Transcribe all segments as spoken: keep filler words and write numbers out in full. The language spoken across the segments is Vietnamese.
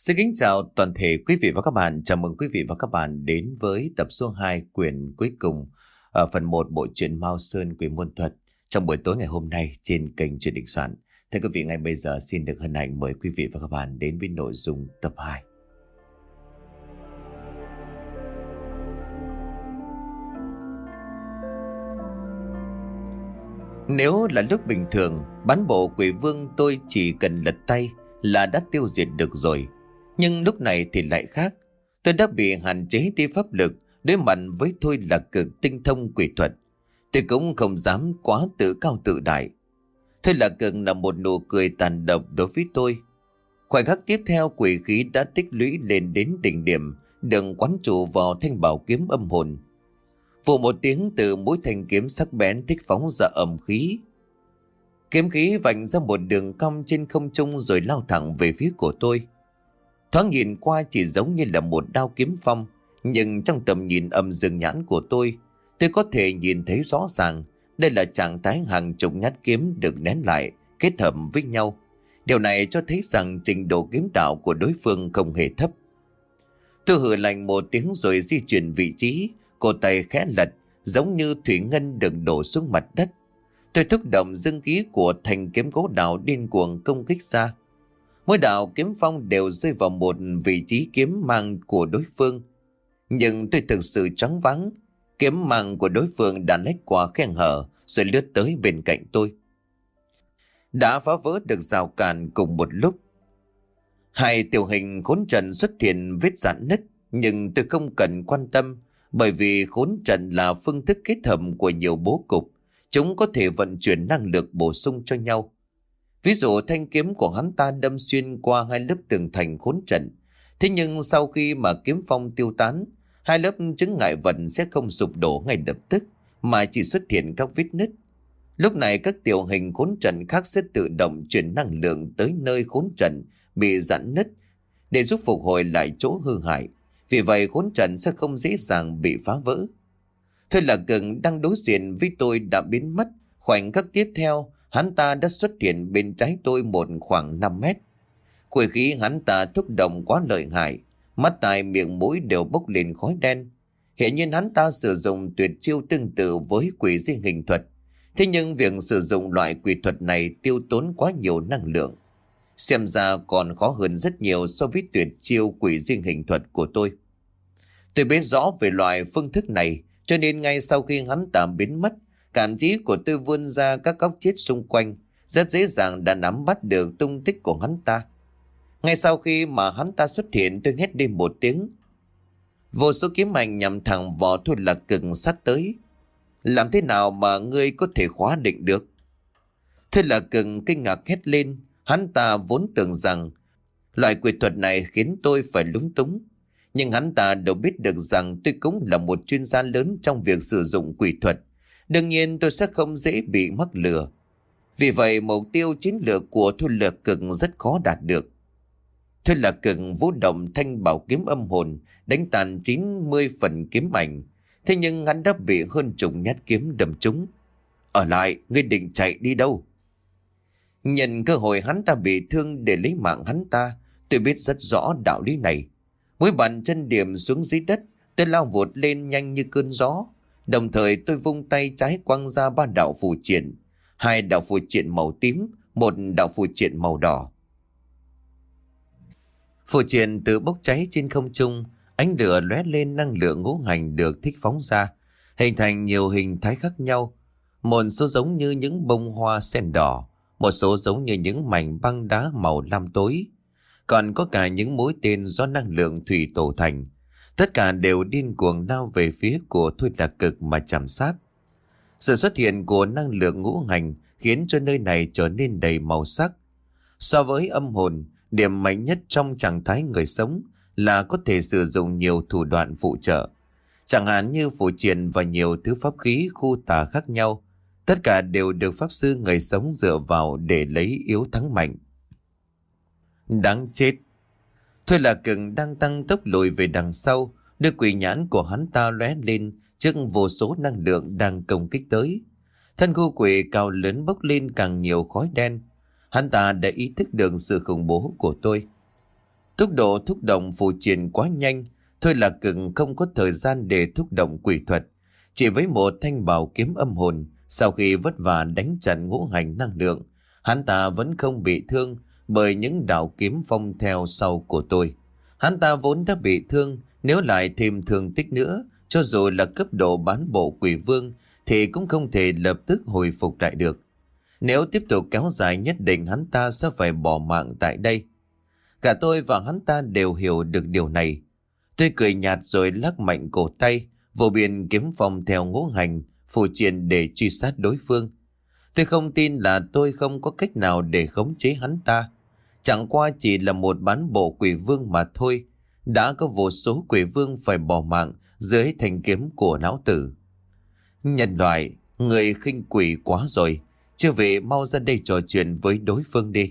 Xin kính chào toàn thể quý vị và các bạn. Chào mừng quý vị và các bạn đến với tập số hai quyển cuối cùng ở phần một bộ truyện Mao Sơn Quỷ Môn Thuật trong buổi tối ngày hôm nay trên kênh Truyện Định Soạn. Thưa quý vị, ngay bây giờ xin được hân hạnh mời quý vị và các bạn đến với nội dung tập hai. Nếu là lúc bình thường, bán bộ quỷ vương tôi chỉ cần lật tay là đã tiêu diệt được rồi. Nhưng lúc này thì lại khác. Tôi đã bị hạn chế đi pháp lực, đối mặt với Thôi là cực tinh thông quỷ thuật. Tôi cũng không dám quá tự cao tự đại. Thôi là cực là một nụ cười tàn độc đối với tôi. Khoảnh khắc tiếp theo, quỷ khí đã tích lũy lên đến đỉnh điểm, đừng quán trụ vào thanh bảo kiếm âm hồn. Vụ một tiếng từ mũi thanh kiếm sắc bén thích phóng ra ầm khí. Kiếm khí vạch ra một đường cong trên không trung rồi lao thẳng về phía của tôi. Thoáng nhìn qua chỉ giống như là một đao kiếm phong, nhưng trong tầm nhìn âm dương nhãn của tôi, tôi có thể nhìn thấy rõ ràng đây là trạng thái hàng chục nhát kiếm được nén lại, kết hợp với nhau. Điều này cho thấy rằng trình độ kiếm đạo của đối phương không hề thấp. Tôi hừ lạnh một tiếng rồi di chuyển vị trí, cổ tay khẽ lật, giống như thủy ngân được đổ xuống mặt đất. Tôi thúc động dương khí của thanh kiếm gỗ đào điên cuồng công kích ra. Mỗi đạo kiếm phong đều rơi vào một vị trí kiếm mang của đối phương. Nhưng tôi thực sự choáng váng. Kiếm mang của đối phương đã lách qua khe hở rồi lướt tới bên cạnh tôi. Đã phá vỡ được rào cản cùng một lúc. Hai tiểu hình khốn trận xuất hiện vết rạn nứt, nhưng tôi không cần quan tâm, bởi vì khốn trận là phương thức kết hợp của nhiều bố cục. Chúng có thể vận chuyển năng lực bổ sung cho nhau. Ví dụ thanh kiếm của hắn ta đâm xuyên qua hai lớp tường thành khốn trận. Thế nhưng sau khi mà kiếm phong tiêu tán, hai lớp chướng ngại vật sẽ không sụp đổ ngay lập tức, mà chỉ xuất hiện các vết nứt. Lúc này các tiểu hình khốn trận khác sẽ tự động chuyển năng lượng tới nơi khốn trận bị giãn nứt để giúp phục hồi lại chỗ hư hại. Vì vậy khốn trận sẽ không dễ dàng bị phá vỡ. Thôi là Gừng đang đối diện với tôi đã biến mất. Khoảnh khắc tiếp theo, hắn ta đã xuất hiện bên trái tôi một khoảng năm mét. Quỷ khí hắn ta thúc động quá lợi hại, mắt tai miệng mũi đều bốc lên khói đen. Hiện nhiên hắn ta sử dụng tuyệt chiêu tương tự với quỷ di hình thuật. Thế nhưng việc sử dụng loại quỷ thuật này tiêu tốn quá nhiều năng lượng. Xem ra còn khó hơn rất nhiều so với tuyệt chiêu quỷ di hình thuật của tôi. Tôi biết rõ về loại phương thức này, cho nên ngay sau khi hắn ta biến mất, cảm trí của tôi vươn ra các góc chết xung quanh, rất dễ dàng đã nắm bắt được tung tích của hắn ta. Ngay sau khi mà hắn ta xuất hiện, tôi hét lên một tiếng. Vô số kiếm ảnh nhằm thẳng vào Thôi là Gừng sát tới. Làm thế nào mà ngươi có thể khóa định được? Thôi là Gừng kinh ngạc hét lên. Hắn ta vốn tưởng rằng loại quỷ thuật này khiến tôi phải lúng túng. Nhưng hắn ta đâu biết được rằng tôi cũng là một chuyên gia lớn trong việc sử dụng quỷ thuật. Đương nhiên tôi sẽ không dễ bị mắc lừa. Vì vậy mục tiêu chiến lược của Thôi là Gừng rất khó đạt được. Thôi là Gừng vũ động thanh bảo kiếm âm hồn, đánh tàn chín mươi phần kiếm ảnh. Thế nhưng hắn đã bị hơn chục nhát kiếm đâm trúng. Ở lại, ngươi định chạy đi đâu? Nhận cơ hội hắn ta bị thương để lấy mạng hắn ta, tôi biết rất rõ đạo lý này. Mỗi bàn chân điểm xuống dưới đất, tôi lao vụt lên nhanh như cơn gió. Đồng thời tôi vung tay trái quăng ra ba đạo phù triện. Hai đạo phù triện màu tím, một đạo phù triện màu đỏ. Phù triện tự bốc cháy trên không trung, ánh lửa lóe lên, năng lượng ngũ hành được thích phóng ra, hình thành nhiều hình thái khác nhau. Một số giống như những bông hoa sen đỏ, một số giống như những mảnh băng đá màu lam tối. Còn có cả những mũi tên do năng lượng thủy tổ thành. Tất cả đều điên cuồng lao về phía của Thôi là Cực mà chạm sát. Sự xuất hiện của năng lượng ngũ hành khiến cho nơi này trở nên đầy màu sắc. So với âm hồn, điểm mạnh nhất trong trạng thái người sống là có thể sử dụng nhiều thủ đoạn phụ trợ. Chẳng hạn như phù triện và nhiều thứ pháp khí khu tà khác nhau. Tất cả đều được pháp sư người sống dựa vào để lấy yếu thắng mạnh. Đáng chết! Thôi là Gừng đang tăng tốc lùi về đằng sau, đôi quỷ nhãn của hắn ta lóe lên trước vô số năng lượng đang công kích tới. Thân khu quỷ cao lớn bốc lên càng nhiều khói đen. Hắn ta đã ý thức được sự khủng bố của tôi. Tốc độ thúc động phù triện quá nhanh, Thôi Lạc Cực không có thời gian để thúc động quỷ thuật. Chỉ với một thanh bảo kiếm âm hồn, sau khi vất vả đánh chặn ngũ hành năng lượng, hắn ta vẫn không bị thương bởi những đạo kiếm phong theo sau của tôi. Hắn ta vốn đã bị thương, nếu lại thêm thương tích nữa, cho dù là cấp độ bán bộ quỷ vương, thì cũng không thể lập tức hồi phục lại được. Nếu tiếp tục kéo dài nhất định hắn ta sẽ phải bỏ mạng tại đây. Cả tôi và hắn ta đều hiểu được điều này. Tôi cười nhạt rồi lắc mạnh cổ tay, vô biên kiếm phong theo ngũ hành, phù triện để truy sát đối phương. Tôi không tin là tôi không có cách nào để khống chế hắn ta. Chẳng qua chỉ là một bán bộ quỷ vương mà thôi. Đã có vô số quỷ vương phải bỏ mạng dưới thanh kiếm của lão tử. Nhân loại, người khinh quỷ quá rồi. Chưa về mau ra đây trò chuyện với đối phương đi.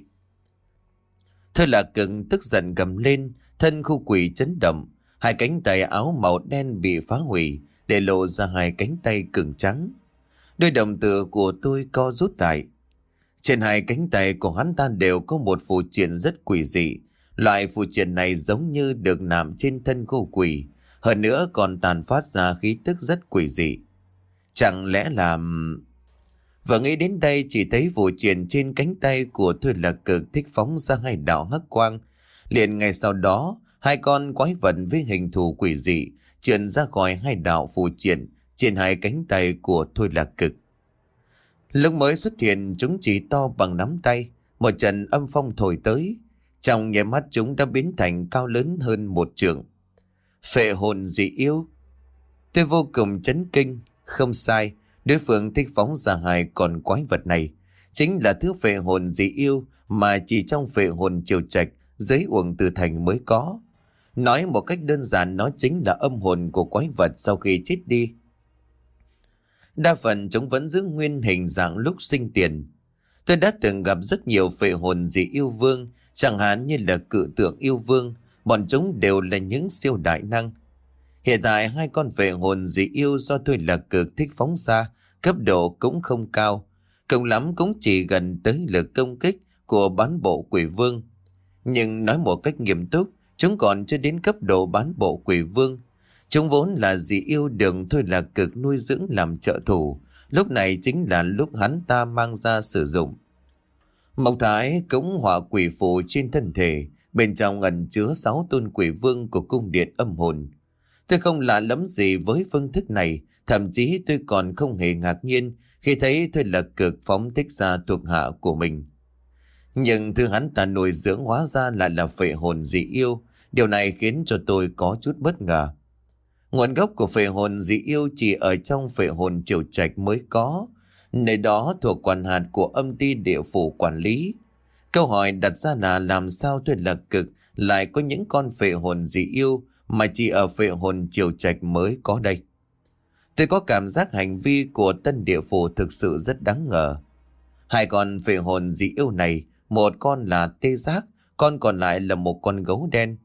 Thôi Lạc Cực tức giận gầm lên, thân khu quỷ chấn động. Hai cánh tay áo màu đen bị phá hủy, để lộ ra hai cánh tay cứng trắng. Đôi đồng tử của tôi co rút lại. Trên hai cánh tay của hắn ta đều có một phù triện rất quỷ dị. Loại phù triện này giống như được nằm trên thân khu quỷ, hơn nữa còn tàn phát ra khí tức rất quỷ dị. Chẳng lẽ là... Vừa nghĩ đến đây chỉ thấy phù triện trên cánh tay của Thôi Lạc Cực thích phóng ra hai đạo hắc quang. Liền ngay sau đó, hai con quái vật với hình thù quỷ dị trườn ra khỏi hai đạo phù triện trên hai cánh tay của Thôi Lạc Cực. Lúc mới xuất hiện chúng chỉ to bằng nắm tay, một trận âm phong thổi tới. Trong nháy mắt chúng đã biến thành cao lớn hơn một trượng. Phệ hồn dị yêu. Tôi vô cùng chấn kinh, không sai, đối phương thích phóng ra hai con quái vật này chính là thứ phệ hồn dị yêu mà chỉ trong phệ hồn triều trạch dưới Uổng Tử Thành mới có. Nói một cách đơn giản, nó chính là âm hồn của quái vật sau khi chết đi. Đa phần chúng vẫn giữ nguyên hình dạng lúc sinh tiền. Tôi đã từng gặp rất nhiều phệ hồn dị yêu vương, chẳng hạn như là cự tượng yêu vương, bọn chúng đều là những siêu đại năng. Hiện tại hai con phệ hồn dị yêu do Thôi Lạc Cực thích phóng ra, cấp độ cũng không cao, cùng lắm cũng chỉ gần tới lực công kích của bán bộ quỷ vương. Nhưng nói một cách nghiêm túc, chúng còn chưa đến cấp độ bán bộ quỷ vương. Chúng vốn là dị yêu được Thôi Lạc Cực nuôi dưỡng làm trợ thủ, lúc này chính là lúc hắn ta mang ra sử dụng. Mộc Thái cũng họa quỷ phù trên thân thể, bên trong ẩn chứa sáu tôn quỷ vương của cung điện âm hồn. Tôi không lạ lắm gì với phương thức này, thậm chí tôi còn không hề ngạc nhiên khi thấy Thôi Lạc Cực phóng thích ra thuộc hạ của mình. Nhưng thứ hắn ta nuôi dưỡng hóa ra lại là phệ hồn dị yêu, điều này khiến cho tôi có chút bất ngờ. Nguồn gốc của phệ hồn dị yêu chỉ ở trong phệ hồn triều trạch mới có, nơi đó thuộc quản hạt của âm ty địa phủ quản lý. Câu hỏi đặt ra là làm sao Thôi Lạc Cực lại có những con phệ hồn dị yêu mà chỉ ở phệ hồn triều trạch mới có đây. Tôi có cảm giác hành vi của tân địa phủ thực sự rất đáng ngờ. Hai con phệ hồn dị yêu này, một con là tê giác, con còn lại là một con gấu đen.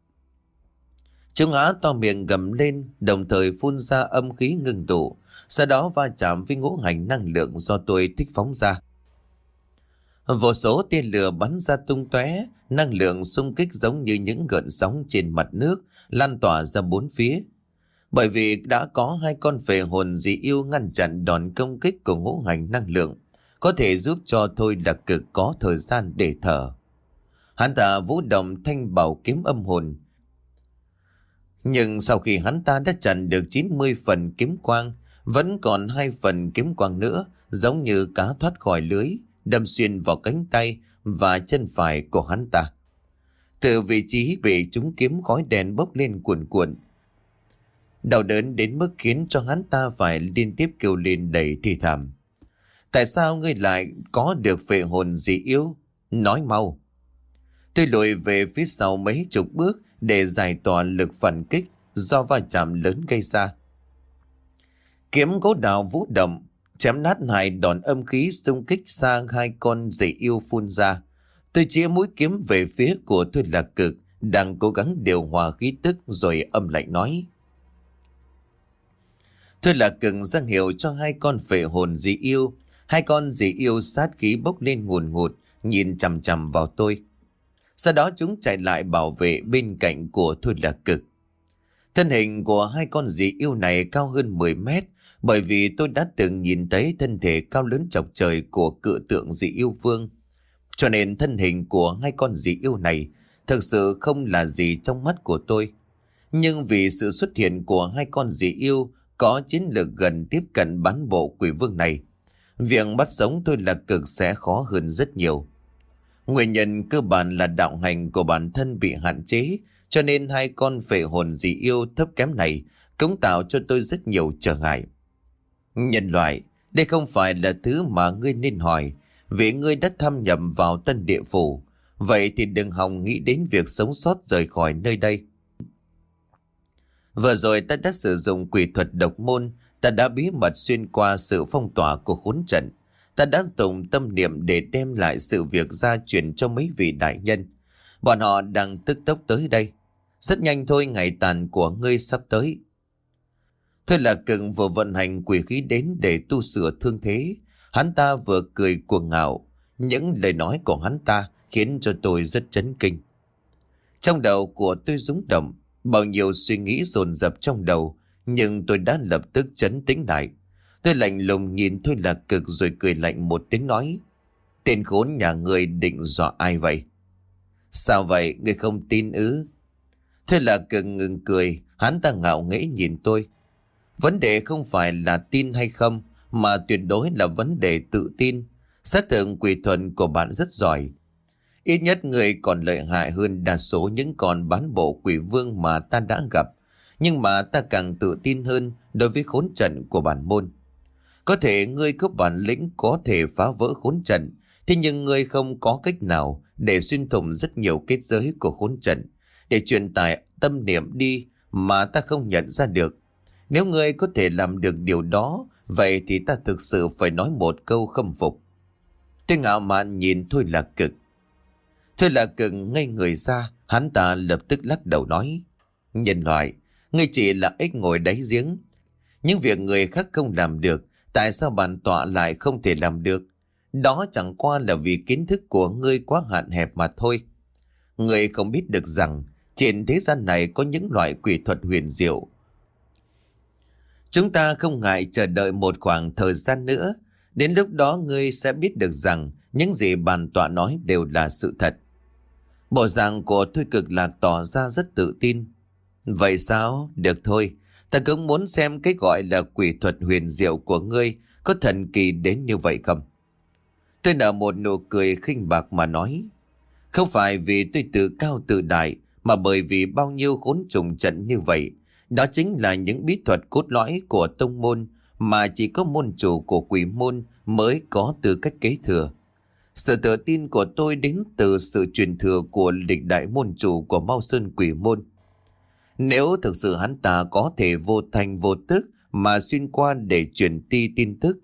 Chúng há to miệng gầm lên, đồng thời phun ra âm khí ngưng tụ, sau đó va chạm với ngũ hành năng lượng do tôi thích phóng ra. Vô số tia lửa bắn ra tung tóe, năng lượng xung kích giống như những gợn sóng trên mặt nước, lan tỏa ra bốn phía. Bởi vì đã có hai con phệ hồn dị yêu ngăn chặn đòn công kích của ngũ hành năng lượng, có thể giúp cho Thôi Lạc Cực có thời gian để thở. Hắn ta vũ động thanh bảo kiếm âm hồn. Nhưng sau khi hắn ta đã chặn được chín mươi phần kiếm quang, vẫn còn hai phần kiếm quang nữa, giống như cá thoát khỏi lưới, đâm xuyên vào cánh tay và chân phải của hắn ta. Từ vị trí bị chúng kiếm, khói đen bốc lên cuồn cuộn. Đau đớn đến mức khiến cho hắn ta phải liên tiếp kêu lên đầy thì thảm. Tại sao ngươi lại có được phệ hồn dị yêu? Nói mau. Tôi lùi về phía sau mấy chục bước để giải tỏa lực phản kích do va chạm lớn gây ra. Kiếm gỗ đào vũ động, chém nát hai đòn âm khí xung kích sang hai con dị yêu phun ra. Tôi chĩa mũi kiếm về phía của Thôi Lạc Cực, đang cố gắng điều hòa khí tức rồi âm lạnh nói. Thôi Lạc Cực ra hiệu cho hai con phệ hồn dị yêu. Hai con dị yêu sát khí bốc lên ngùn ngụt, nhìn chằm chằm vào tôi. Sau đó chúng chạy lại bảo vệ bên cạnh của Thôi Lạc Cực. Thân hình của hai con dị yêu này cao hơn mười mét, bởi vì tôi đã từng nhìn thấy thân thể cao lớn chọc trời của cự tượng dị yêu vương. Cho nên thân hình của hai con dị yêu này thực sự không là gì trong mắt của tôi. Nhưng vì sự xuất hiện của hai con dị yêu có chiến lược gần tiếp cận bán bộ quỷ vương này, việc bắt sống Thôi Lạc Cực sẽ khó hơn rất nhiều. Nguyên nhân cơ bản là đạo hành của bản thân bị hạn chế, cho nên hai con phệ hồn dị yêu thấp kém này cũng tạo cho tôi rất nhiều trở ngại. Nhân loại, đây không phải là thứ mà ngươi nên hỏi, vì ngươi đã thâm nhập vào Tân Địa Phủ. Vậy thì đừng hòng nghĩ đến việc sống sót rời khỏi nơi đây. Vừa rồi ta đã sử dụng quỷ thuật độc môn, ta đã bí mật xuyên qua sự phong tỏa của khốn trận. Ta đã dùng tâm niệm để đem lại sự việc ra truyền cho mấy vị đại nhân. Bọn họ đang tức tốc tới đây. Rất nhanh thôi, ngày tàn của ngươi sắp tới. Thôi Lạc Cực vừa vận hành quỷ khí đến để tu sửa thương thế. Hắn ta vừa cười cuồng ngạo. Những lời nói của hắn ta khiến cho tôi rất chấn kinh. Trong đầu của tôi rung động, bao nhiêu suy nghĩ dồn dập trong đầu, nhưng tôi đã lập tức trấn tĩnh lại. Tôi lạnh lùng nhìn Thôi Lạc Cực rồi cười lạnh một tiếng nói: tên khốn nhà ngươi định dọa ai vậy? Sao vậy, ngươi không tin ư? Thôi Lạc Cực ngừng cười, hắn ta ngạo nghễ nhìn tôi. Vấn đề không phải là tin hay không, mà tuyệt đối là vấn đề tự tin. Xác thực quỷ thuật của bạn rất giỏi. Ít nhất người còn lợi hại hơn đa số những con bán bộ quỷ vương mà ta đã gặp. Nhưng mà ta càng tự tin hơn đối với khốn trận của bản môn. Có thể ngươi có bản lĩnh có thể phá vỡ khốn trận, thế nhưng ngươi không có cách nào để xuyên thủng rất nhiều kết giới của khốn trận, để truyền tải tâm niệm đi mà ta không nhận ra được. Nếu ngươi có thể làm được điều đó, vậy thì ta thực sự phải nói một câu khâm phục. Tôi ngạo mạn nhìn Thôi Lạc Cực. Thôi Lạc Cực ngây người ra, hắn ta lập tức lắc đầu nói: nhân loại, ngươi chỉ là ếch ngồi đáy giếng. Những việc người khác không làm được, tại sao bản tọa lại không thể làm được? Đó chẳng qua là vì kiến thức của ngươi quá hạn hẹp mà thôi. Ngươi không biết được rằng trên thế gian này có những loại quỷ thuật huyền diệu. Chúng ta không ngại chờ đợi một khoảng thời gian nữa. Đến lúc đó ngươi sẽ biết được rằng những gì bản tọa nói đều là sự thật. Bộ dạng của Thôi Cực Lạc tỏ ra rất tự tin. Vậy sao? Được thôi. Ta cũng muốn xem cái gọi là quỷ thuật huyền diệu của ngươi có thần kỳ đến như vậy không? Tôi nở một nụ cười khinh bạc mà nói: không phải vì tôi tự cao tự đại, mà bởi vì bao nhiêu khốn trùng trận như vậy. Đó chính là những bí thuật cốt lõi của tông môn mà chỉ có môn chủ của quỷ môn mới có tư cách kế thừa. Sự tự tin của tôi đến từ sự truyền thừa của lịch đại môn chủ của Mao Sơn Quỷ Môn. Nếu thực sự hắn ta có thể vô thành vô tức mà xuyên qua để truyền ti tin tức,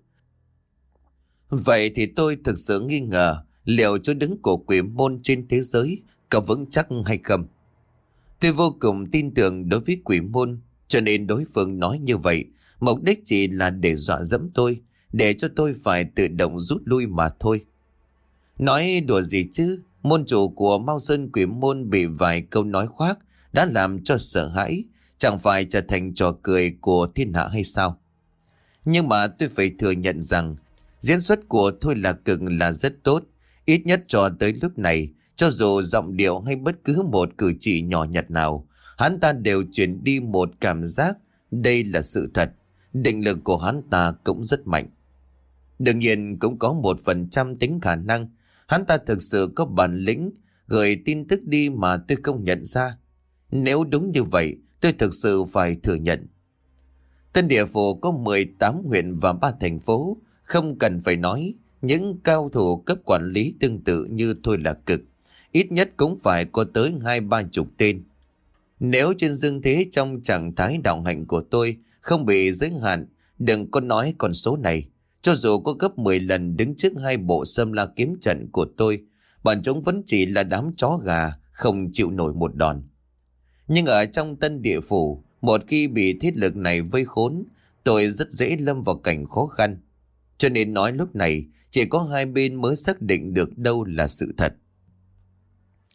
vậy thì tôi thực sự nghi ngờ liệu chỗ đứng của quỷ môn trên thế giới có vững chắc hay không. Tôi vô cùng tin tưởng đối với quỷ môn, cho nên đối phương nói như vậy mục đích chỉ là để dọa dẫm tôi, để cho tôi phải tự động rút lui mà thôi. Nói đùa gì chứ, môn chủ của Mao Sơn Quỷ Môn bị vài câu nói khoác đã làm cho sợ hãi, chẳng phải trở thành trò cười của thiên hạ hay sao? Nhưng mà tôi phải thừa nhận rằng diễn xuất của Thôi Lạc Cực là rất tốt. Ít nhất cho tới lúc này, cho dù giọng điệu hay bất cứ một cử chỉ nhỏ nhặt nào, hắn ta đều truyền đi một cảm giác đây là sự thật. Định lực của hắn ta cũng rất mạnh. Đương nhiên cũng có một phần trăm tính khả năng hắn ta thực sự có bản lĩnh gửi tin tức đi mà tôi không nhận ra. Nếu đúng như vậy, tôi thực sự phải thừa nhận. Tân Địa Phủ có mười tám huyện và ba thành phố. Không cần phải nói, những cao thủ cấp quản lý tương tự như Thôi Lạc Cực ít nhất cũng phải có tới hai ba chục tên. Nếu trên dương thế trong trạng thái đạo hạnh của tôi không bị giới hạn, đừng có nói con số này. Cho dù có gấp mười lần đứng trước hai bộ Sâm La kiếm trận của tôi, bọn chúng vẫn chỉ là đám chó gà không chịu nổi một đòn. Nhưng ở trong Tân Địa Phủ, một khi bị thiết lực này vây khốn, tôi rất dễ lâm vào cảnh khó khăn. Cho nên nói lúc này chỉ có hai bên mới xác định được đâu là sự thật.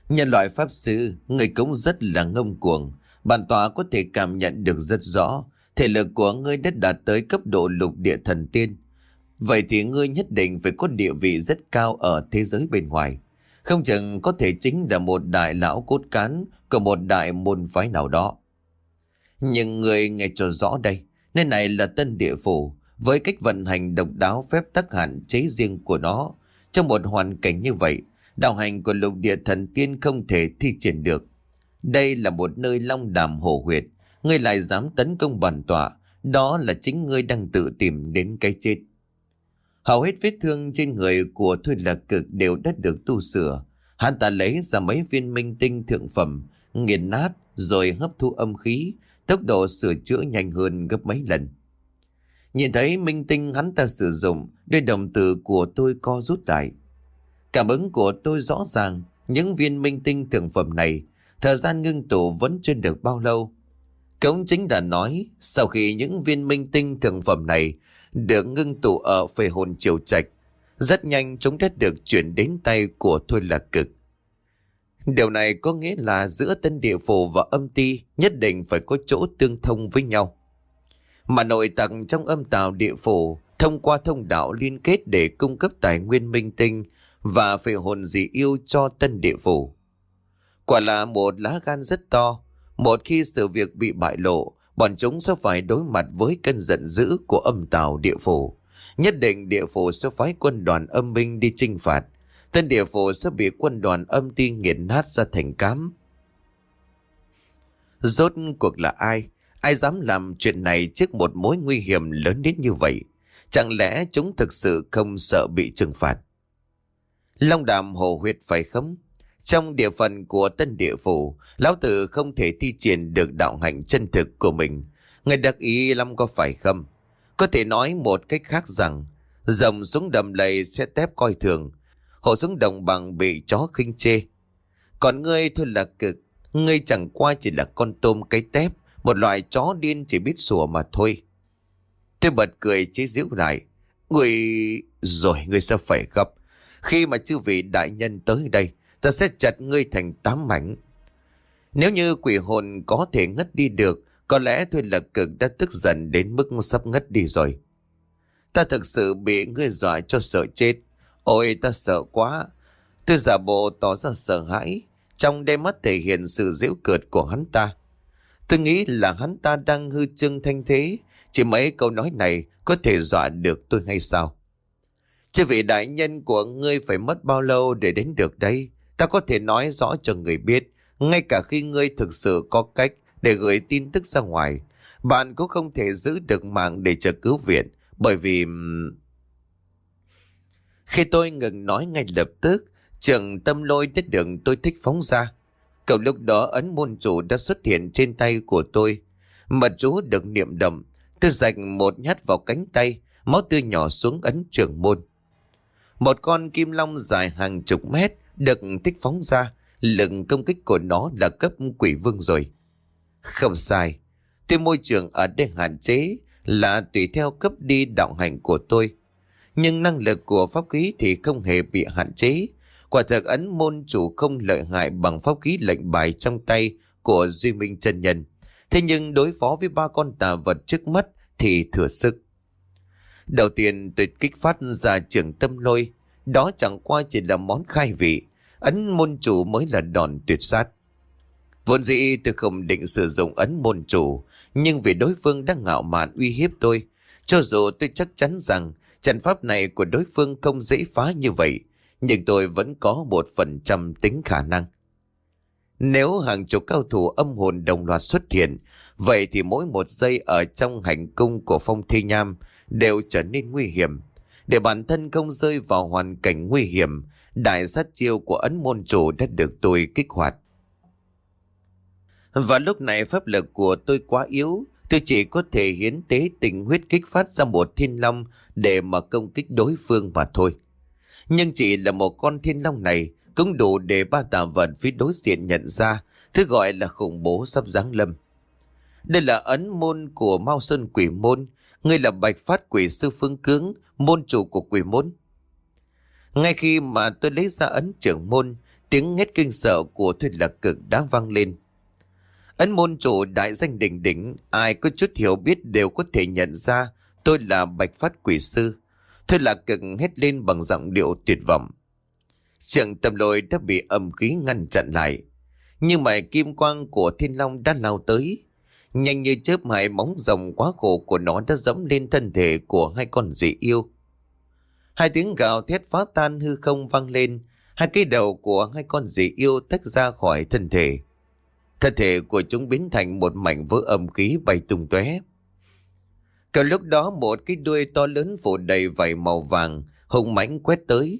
Nhân loại pháp sư, người cũng rất là ngông cuồng. Bản tọa có thể cảm nhận được rất rõ, thể lực của ngươi đã đạt tới cấp độ lục địa thần tiên. Vậy thì ngươi nhất định phải có địa vị rất cao ở thế giới bên ngoài. Không chừng có thể chính là một đại lão cốt cán của một đại môn phái nào đó. Nhưng người nghe cho rõ đây, nơi này là Tân Địa Phủ, với cách vận hành độc đáo phép tắc hạn chế riêng của nó. Trong một hoàn cảnh như vậy, đạo hành của lục địa thần tiên không thể thi triển được. Đây là một nơi long đàm hổ huyệt, ngươi lại dám tấn công bản tọa, đó là chính ngươi đang tự tìm đến cái chết. Hầu hết vết thương trên người của Thôi Lạc Cực đều đã được tu sửa. Hắn ta lấy ra mấy viên minh tinh thượng phẩm, nghiền nát rồi hấp thu âm khí, tốc độ sửa chữa nhanh hơn gấp mấy lần. Nhìn thấy minh tinh hắn ta sử dụng, đôi đồng tử của tôi co rút lại. Cảm ứng của tôi rõ ràng, những viên minh tinh thượng phẩm này, thời gian ngưng tụ vẫn chưa được bao lâu. Cống chính đã nói, sau khi những viên minh tinh thượng phẩm này được ngưng tụ ở phệ hồn triều trạch, rất nhanh chúng đã được chuyển đến tay của Thôi Lạc Cực. Điều này có nghĩa là giữa Tân Địa Phủ và âm ti nhất định phải có chỗ tương thông với nhau. Mà nội tạng trong âm tào địa phủ thông qua thông đạo liên kết để cung cấp tài nguyên minh tinh và phệ hồn dị yêu cho Tân Địa Phủ. Quả là một lá gan rất to. Một khi sự việc bị bại lộ, bọn chúng sẽ phải đối mặt với cơn giận dữ của âm tào địa phủ. Nhất định địa phủ sẽ phái quân đoàn âm minh đi chinh phạt. Tân Địa Phủ sẽ bị quân đoàn âm ti nghiền nát ra thành cám. Rốt cuộc là ai? Ai dám làm chuyện này trước một mối nguy hiểm lớn đến như vậy? Chẳng lẽ chúng thực sự không sợ bị trừng phạt? Long đàm hồ huyệt phải không? Trong địa phận của Tân Địa Phủ, lão tử không thể thi triển được đạo hạnh chân thực của mình. Người đặc ý lắm có phải không? Có thể nói một cách khác rằng, rồng xuống đầm lầy sẽ tép coi thường, hổ xuống đồng bằng bị chó khinh chê. Còn ngươi Thôi Lạc Cực, ngươi chẳng qua chỉ là con tôm cái tép, một loại chó điên chỉ biết sủa mà thôi. Tôi bật cười chế giễu lại. Ngươi... Rồi ngươi sẽ phải gấp. Khi mà chư vị đại nhân tới đây, ta sẽ chặt ngươi thành tám mảnh. Nếu như quỷ hồn có thể ngất đi được, có lẽ Thôi Lạc Cực đã tức giận đến mức sắp ngất đi rồi. Ta thực sự bị ngươi dọa cho sợ chết. Ôi ta sợ quá. Tôi giả bộ tỏ ra sợ hãi, trong đôi mắt thể hiện sự giễu cợt của hắn ta. Tôi nghĩ là hắn ta đang hư trương thanh thế. Chỉ mấy câu nói này có thể dọa được tôi hay sao? Chứ vị đại nhân của ngươi phải mất bao lâu để đến được đây? Ta có thể nói rõ cho người biết. Ngay cả khi ngươi thực sự có cách để gửi tin tức ra ngoài, bạn cũng không thể giữ được mạng để chờ cứu viện. Bởi vì... Khi tôi ngừng nói ngay lập tức, trường tâm lôi đất đường tôi thích phóng ra. Cậu lúc đó ấn môn chủ đã xuất hiện trên tay của tôi. Mật chú được niệm động. Tôi dành một nhát vào cánh tay, máu tươi nhỏ xuống ấn trường môn. Một con kim long dài hàng chục mét được thích phóng ra. Lực công kích của nó là cấp quỷ vương rồi. Không sai. Tuy môi trường ở đây hạn chế là tùy theo cấp đi đạo hành của tôi, nhưng năng lực của pháp khí thì không hề bị hạn chế. Quả thực ấn môn chủ không lợi hại bằng pháp khí lệnh bài trong tay của Duy Minh chân nhân. Thế nhưng đối phó với ba con tà vật trước mắt thì thừa sức. Đầu tiên tôi kích phát ra trường tâm lôi. Đó chẳng qua chỉ là món khai vị. Ấn môn chủ mới là đòn tuyệt sát. Vốn dĩ tôi không định sử dụng ấn môn chủ, nhưng vì đối phương đang ngạo mạn uy hiếp tôi, cho dù tôi chắc chắn rằng trận pháp này của đối phương không dễ phá như vậy, nhưng tôi vẫn có một phần trăm tính khả năng. Nếu hàng chục cao thủ âm hồn đồng loạt xuất hiện, vậy thì mỗi một giây ở trong hành cung của Phong Thi Nham đều trở nên nguy hiểm. Để bản thân không rơi vào hoàn cảnh nguy hiểm, đại sát chiêu của ấn môn chủ đã được tôi kích hoạt. Và lúc này pháp lực của tôi quá yếu, tôi chỉ có thể hiến tế tình huyết kích phát ra một thiên long để mà công kích đối phương mà thôi. Nhưng chỉ là một con thiên long này cũng đủ để ba tà vật phía đối diện nhận ra thứ gọi là khủng bố sắp giáng lâm. Đây là ấn môn của Mao Sơn Quỷ Môn. Ngươi là Bạch Phát Quỷ Sư Phương Cướng, môn chủ của quỷ môn. Ngay khi mà tôi lấy ra ấn trưởng môn, Tiếng hét kinh sợ của Thôi Lạc Cực đã vang lên. Ấn môn chủ đại danh đỉnh đỉnh, ai có chút hiểu biết đều có thể nhận ra tôi là Bạch Phát Quỷ Sư. Thôi Lạc Cực hét lên bằng giọng điệu tuyệt vọng. Trường Tâm Lôi đã bị âm khí ngăn chặn lại, nhưng mà kim quang của Thiên Long đã lao tới. Nhanh như chớp, hai móng rồng quá khổ của nó đã giẫm lên thân thể của hai con dị yêu. Hai tiếng gào thét phá tan hư không vang lên, hai cái đầu của hai con dị yêu tách ra khỏi thân thể. Thân thể của chúng biến thành một mảnh vỡ âm khí bay tung tóe. Cả lúc đó một cái đuôi to lớn phủ đầy vảy màu vàng hùng mãnh quét tới.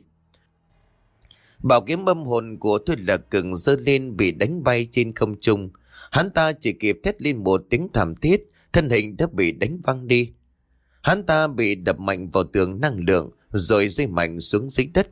Bảo kiếm âm hồn của Thôi Lạc Cực giơ lên bị đánh bay trên không trung. Hắn ta chỉ kịp thét lên một tiếng thảm thiết, thân hình đã bị đánh văng đi. Hắn ta bị đập mạnh vào tường năng lượng rồi rơi mạnh xuống dưới đất.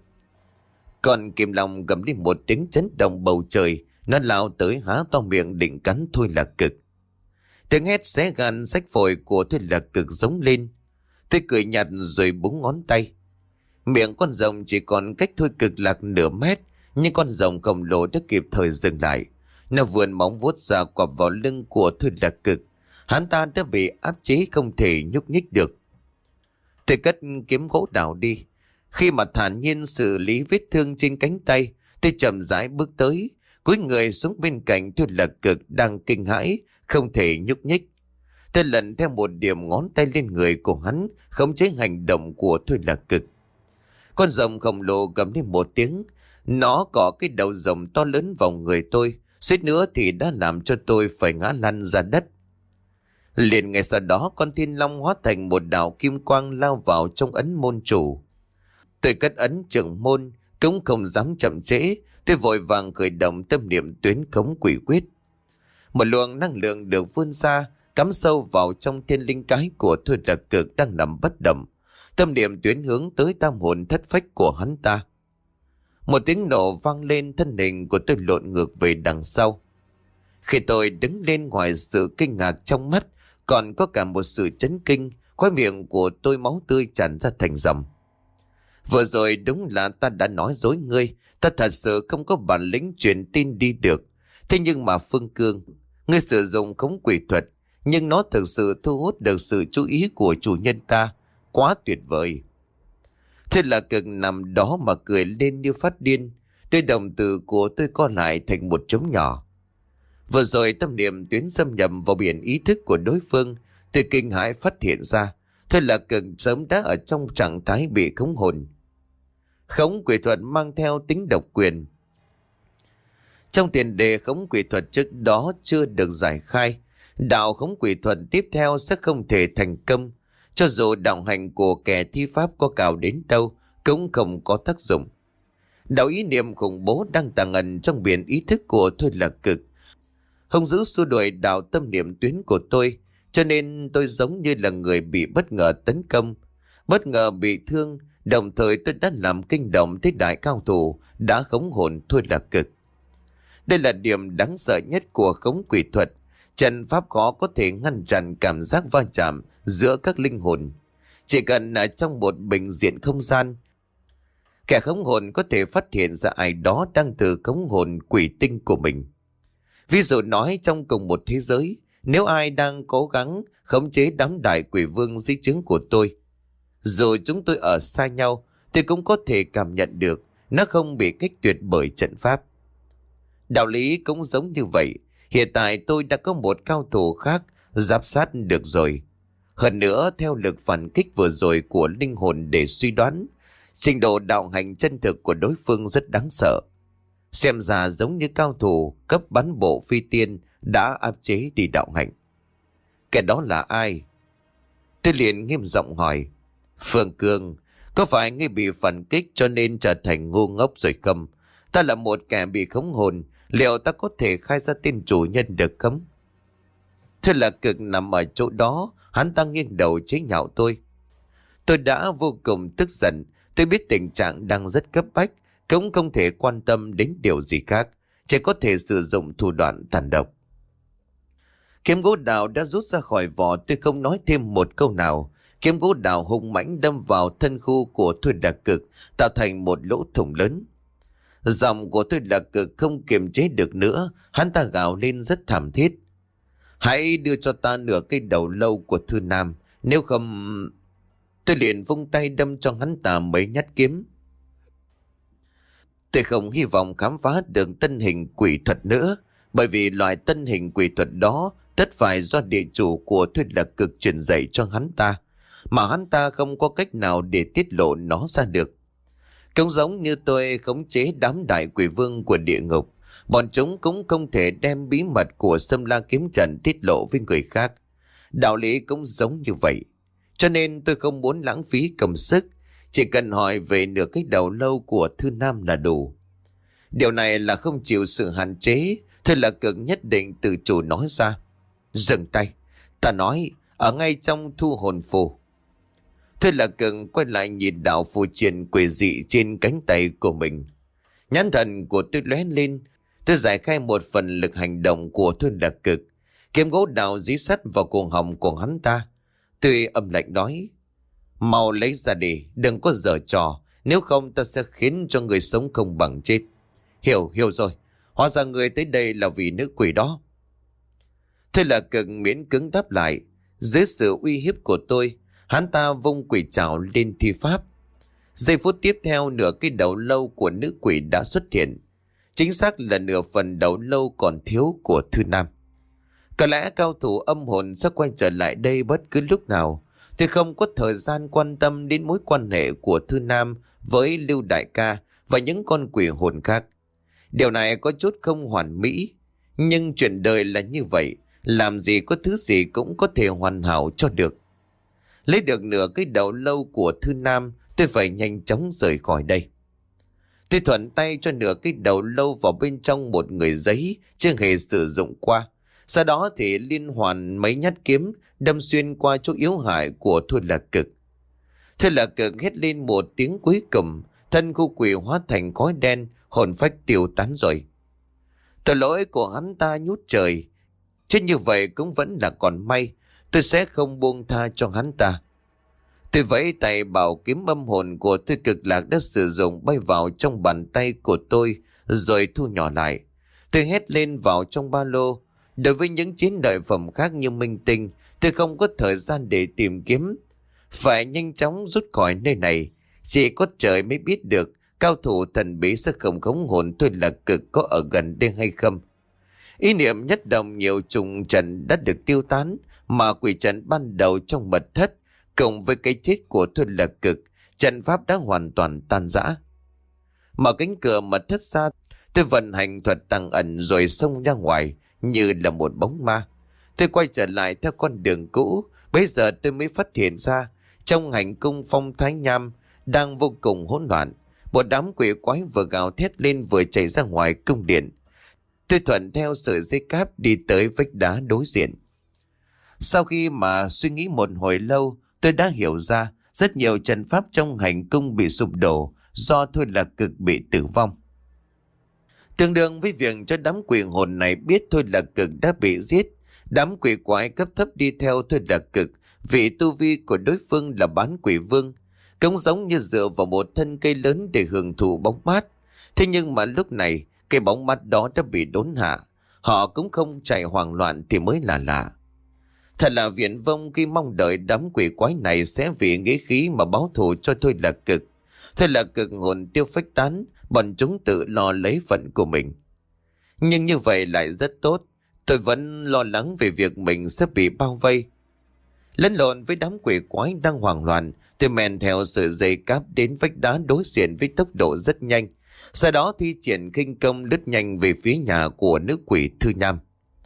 Còn Kim Long gầm lên một tiếng chấn động bầu trời, nó lao tới há to miệng định cắn Thôi Lạc Cực. Tiếng hét xé gan xách phổi của Thôi Lạc Cực giống lên. Tôi cười nhạt rồi búng ngón tay. Miệng con rồng chỉ còn cách Thôi Cực Lạc nửa mét, nhưng con rồng khổng lồ đã kịp thời dừng lại. Nó vươn móng vuốt ra quặp vào lưng của Thôi Lạc Cực. Hắn ta đã bị áp chế không thể nhúc nhích được. Tôi cất kiếm gỗ đào đi. Khi mà thản nhiên xử lý vết thương trên cánh tay, tôi chậm rãi bước tới, cúi người xuống bên cạnh Thôi Lạc Cực đang kinh hãi, không thể nhúc nhích. Tôi lần theo một điểm ngón tay lên người của hắn, khống chế hành động của Thôi Lạc Cực. Con rồng khổng lồ gầm lên một tiếng, nó có cái đầu rồng to lớn vào người tôi, suýt nữa thì đã làm cho tôi phải ngã lăn ra đất. Liền ngay sau đó, con Thiên Long hóa thành một đạo kim quang lao vào trong ấn môn chủ. Tôi cất ấn trưởng môn, cũng không dám chậm trễ, tôi vội vàng khởi động tâm niệm tuyến khống quỷ quyết. Một luồng năng lượng được vươn ra, cắm sâu vào trong thiên linh cái của Thôi Lạc Cực đang nằm bất động. Tâm niệm tuyến hướng tới tam hồn thất phách của hắn ta. Một tiếng nổ vang lên, thân hình của tôi lộn ngược về đằng sau. Khi tôi đứng lên, ngoài sự kinh ngạc trong mắt, còn có cả một sự chấn kinh. Khóe miệng của tôi máu tươi tràn ra thành dòng. Vừa rồi đúng là ta đã nói dối ngươi. Ta thật sự không có bản lĩnh truyền tin đi được. Thế nhưng mà Phương Cương, ngươi sử dụng khống quỷ thuật, nhưng nó thực sự thu hút được sự chú ý của chủ nhân ta. Quá tuyệt vời. Thế là Cực nằm đó mà cười lên như phát điên. Đôi đồng tử của tôi co lại thành một chấm nhỏ. Vừa rồi tâm niệm tuyến xâm nhập vào biển ý thức của đối phương, tôi kinh hãi phát hiện ra Thôi là Cực sớm đã ở trong trạng thái bị khống hồn. Khống quỷ thuật mang theo tính độc quyền. Trong tiền đề khống quỷ thuật trước đó chưa được giải khai, đạo khống quỷ thuật tiếp theo sẽ không thể thành công. Cho dù đạo hành của kẻ thi pháp có cao đến đâu, cũng không có tác dụng. Đạo ý niệm khủng bố đang tàng ẩn trong biển ý thức của Thôi Lạc Cực, hung dữ xua đuổi đạo tâm niệm tuyến của tôi, cho nên tôi giống như là người bị bất ngờ tấn công, bất ngờ bị thương, đồng thời tôi đã làm kinh động tới đại cao thủ đã khống hồn Thôi Lạc Cực. Đây là điểm đáng sợ nhất của khống quỷ thuật. Trận pháp khó có thể ngăn chặn cảm giác va chạm giữa các linh hồn. Chỉ cần ở trong một bình diện không gian, kẻ khống hồn có thể phát hiện ra ai đó đang tự khống hồn quỷ tinh của mình. Ví dụ nói trong cùng một thế giới, nếu ai đang cố gắng khống chế đám đại quỷ vương di chứng của tôi, dù chúng tôi ở xa nhau, thì cũng có thể cảm nhận được nó không bị cách tuyệt bởi trận pháp. Đạo lý cũng giống như vậy. Hiện tại tôi đã có một cao thủ khác giáp sát được rồi. Hơn nữa, theo lực phản kích vừa rồi của linh hồn để suy đoán, trình độ đạo hành chân thực của đối phương rất đáng sợ. Xem ra giống như cao thủ cấp bắn bộ phi tiên đã áp chế đi đạo hành. Kẻ đó là ai? Tôi liền nghiêm giọng hỏi. Phương Cương, có phải ngươi bị phản kích cho nên trở thành ngu ngốc rồi không? Ta là một kẻ bị khống hồn, liệu ta có thể khai ra tên chủ nhân được không? Thế là Cực nằm ở chỗ đó, hắn ta nghiêng đầu chế nhạo tôi. Tôi đã vô cùng tức giận. Tôi biết tình trạng đang rất cấp bách, cũng không thể quan tâm đến điều gì khác, chỉ có thể sử dụng thủ đoạn tàn độc. Kiếm gỗ đào đã rút ra khỏi vỏ, tôi không nói thêm một câu nào. Kiếm gỗ đào hung mãnh đâm vào thân khu của Thôi Lạc Cực, tạo thành một lỗ thủng lớn. Giọng của tôi là cực không kiềm chế được nữa, hắn ta gào lên rất thảm thiết. Hãy đưa cho ta nửa cây đầu lâu của Thư Nam, nếu không... Tôi liền vung tay đâm cho hắn ta mấy nhát kiếm. Tôi không hy vọng khám phá được tân hình quỷ thuật nữa, bởi vì loại tân hình quỷ thuật đó tất phải do địa chủ của Thôi Lạc Cực truyền dạy cho hắn ta, mà hắn ta không có cách nào để tiết lộ nó ra được. Cũng giống như tôi khống chế đám đại quỷ vương của địa ngục, bọn chúng cũng không thể đem bí mật của Sâm La Kiếm Trận tiết lộ với người khác. Đạo lý cũng giống như vậy. Cho nên tôi không muốn lãng phí công sức, chỉ cần hỏi về nửa cái đầu lâu của Thư Nam là đủ. Điều này là không chịu sự hạn chế, Thôi Lạc Cực nhất định tự chủ nói ra. Dừng tay, ta nói, ở ngay trong thu hồn phù. Thôi Lạc Cực quay lại nhìn đạo phù triền quỷ dị trên cánh tay của mình. Nhãn thần của tôi lóe lên, tôi giải khai một phần lực hành động của Thôi Lạc Cực. Kiếm gỗ đào dí sắt vào cuồng họng của hắn ta. Tôi âm lạnh nói, mau lấy ra đi, đừng có giở trò, nếu không ta sẽ khiến cho người sống không bằng chết. Hiểu, hiểu rồi, hóa ra người tới đây là vì nữ quỷ đó. Thôi Lạc Cực miễn cứng đáp lại. Dưới sự uy hiếp của tôi, hắn ta vung quỷ trảo lên thi pháp. Giây phút tiếp theo, nửa cái đầu lâu của nữ quỷ đã xuất hiện. Chính xác là nửa phần đầu lâu còn thiếu của Thư Nam. Có lẽ cao thủ âm hồn sẽ quay trở lại đây bất cứ lúc nào. Tôi không có thời gian quan tâm đến mối quan hệ của Thư Nam với Lưu Đại Ca và những con quỷ hồn khác. Điều này có chút không hoàn mỹ, nhưng chuyện đời là như vậy, làm gì có thứ gì cũng có thể hoàn hảo cho được. Lấy được nửa cái đầu lâu của Thư Nam, tôi phải nhanh chóng rời khỏi đây. Tôi thuận tay cho nửa cái đầu lâu vào bên trong một người giấy chưa hề sử dụng qua. Sau đó thì liên hoàn mấy nhát kiếm đâm xuyên qua chỗ yếu hại của Thôi Lạc Cực. Thôi Lạc Cực hét lên một tiếng cuối cùng, thân khu quỷ hóa thành khói đen, hồn phách tiêu tán rồi. Tội lỗi của hắn ta nhút trời, chứ như vậy cũng vẫn là còn may, tôi sẽ không buông tha cho hắn ta. Tôi vẫy tay bảo kiếm âm hồn của Thôi Cực Lạc đã sử dụng bay vào trong bàn tay của tôi, rồi thu nhỏ lại. Tôi hét lên vào trong ba lô. Đối với những chiến lợi phẩm khác như minh tinh, tôi không có thời gian để tìm kiếm. Phải nhanh chóng rút khỏi nơi này. Chỉ có trời mới biết được cao thủ thần bí sẽ không khống hồn Thôi Lạc Cực có ở gần đây hay không. Ý niệm nhất đồng nhiều trùng trận đã được tiêu tán, mà quỷ trận ban đầu trong mật thất cộng với cái chết của Thôi Lạc Cực, trận pháp đã hoàn toàn tan rã. Mở cánh cửa mật thất ra, tôi vận hành thuật tăng ẩn rồi xông ra ngoài như là một bóng ma. Tôi quay trở lại theo con đường cũ. Bây giờ tôi mới phát hiện ra trong hành cung Phong Thái Nham đang vô cùng hỗn loạn. Một đám quỷ quái vừa gào thét lên vừa chạy ra ngoài cung điện. Tôi thuận theo sợi dây cáp đi tới vách đá đối diện. Sau khi mà suy nghĩ một hồi lâu, tôi đã hiểu ra rất nhiều trận pháp trong hành cung bị sụp đổ do Thôi Lạc Cực bị tử vong. Tương đương với việc cho đám quỷ hồn này biết Thôi Lạc Cực đã bị giết, đám quỷ quái cấp thấp đi theo Thôi Lạc Cực vì tu vi của đối phương là bán quỷ vương, cũng giống như dựa vào một thân cây lớn để hưởng thụ bóng mát. Thế nhưng mà lúc này cây bóng mát đó đã bị đốn hạ, họ cũng không chạy hoảng loạn thì mới là lạ. Thật là viển vông khi mong đợi đám quỷ quái này sẽ vì nghĩa khí mà báo thù cho Thôi Lạc Cực. Thôi Lạc Cực hồn tiêu phách tán, bọn chúng tự lo lấy phận của mình. Nhưng như vậy lại rất tốt. Tôi vẫn lo lắng về việc mình sẽ bị bao vây. Lẫn lộn với đám quỷ quái đang hoảng loạn, tôi men theo sợi dây cáp đến vách đá đối diện với tốc độ rất nhanh. Sau đó thi triển khinh công lướt nhanh về phía nhà của nữ quỷ Thư Nham.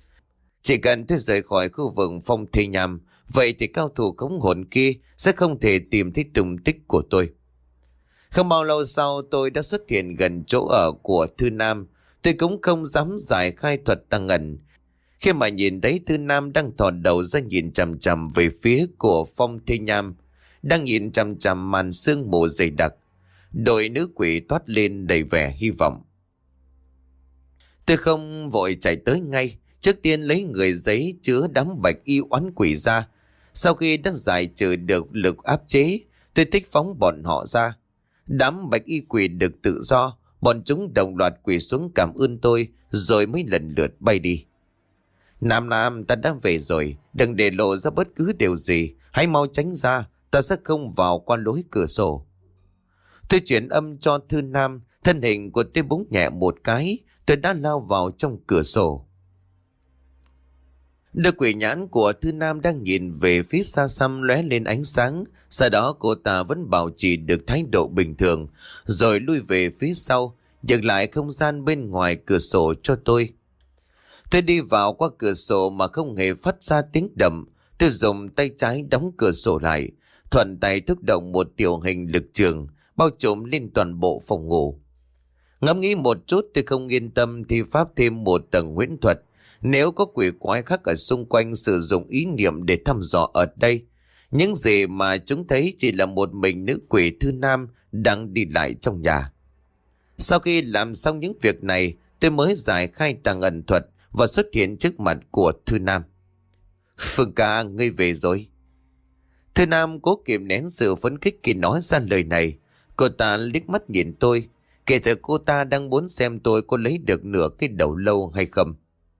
Chỉ cần tôi rời khỏi khu vực Phong Thế Nham, vậy thì cao thủ khống hồn kia sẽ không thể tìm thấy tung tích của tôi. Không bao lâu sau, tôi đã xuất hiện gần chỗ ở của Thư Nam. Tôi cũng không dám giải khai thuật tăng ẩn. Khi mà nhìn thấy Thư Nam đang thò đầu ra nhìn chằm chằm về phía của Phong Thế Nham, đang nhìn chằm chằm màn sương mù dày đặc, đội nữ quỷ toát lên đầy vẻ hy vọng. Tôi không vội chạy tới ngay, trước tiên lấy người giấy chứa đám bạch y oán quỷ ra. Sau khi đã giải trừ được lực áp chế, tôi thích phóng bọn họ ra. Đám bạch y quỷ được tự do, Bọn chúng đồng loạt quỳ xuống cảm ơn tôi rồi mới lần lượt bay đi. Nam Nam, ta đã về rồi, đừng để lộ ra bất cứ điều gì, hãy mau tránh ra, ta sẽ không vào qua lối cửa sổ. Tôi chuyển âm cho Thư Nam, thân hình của tôi búng nhẹ một cái, tôi đã lao vào trong cửa sổ. Đôi quỷ nhãn của Thư Nam đang nhìn về phía xa xăm lóe lên ánh sáng, sau đó cô ta vẫn bảo trì được thái độ bình thường, rồi lui về phía sau, dừng lại không gian bên ngoài cửa sổ cho tôi. Tôi đi vào qua cửa sổ mà không hề phát ra tiếng động. Tôi dùng tay trái đóng cửa sổ lại, thuận tay thúc động một tiểu hình lực trường, bao trùm lên toàn bộ phòng ngủ. Ngẫm nghĩ một chút tôi không yên tâm thì pháp thêm một tầng huyễn thuật. Nếu có quỷ quái khác ở xung quanh sử dụng ý niệm để thăm dò ở đây, những gì mà chúng thấy chỉ là một mình nữ quỷ Thư Nam đang đi lại trong nhà. Sau khi làm xong những việc này, tôi mới giải khai tàng ẩn thuật và xuất hiện trước mặt của Thư Nam. Phương ca, ngươi về rồi. Thư Nam cố kiềm nén sự phấn khích khi nói ra lời này. Cô ta liếc mắt nhìn tôi, kể từ cô ta đang muốn xem tôi có lấy được nửa cái đầu lâu hay không.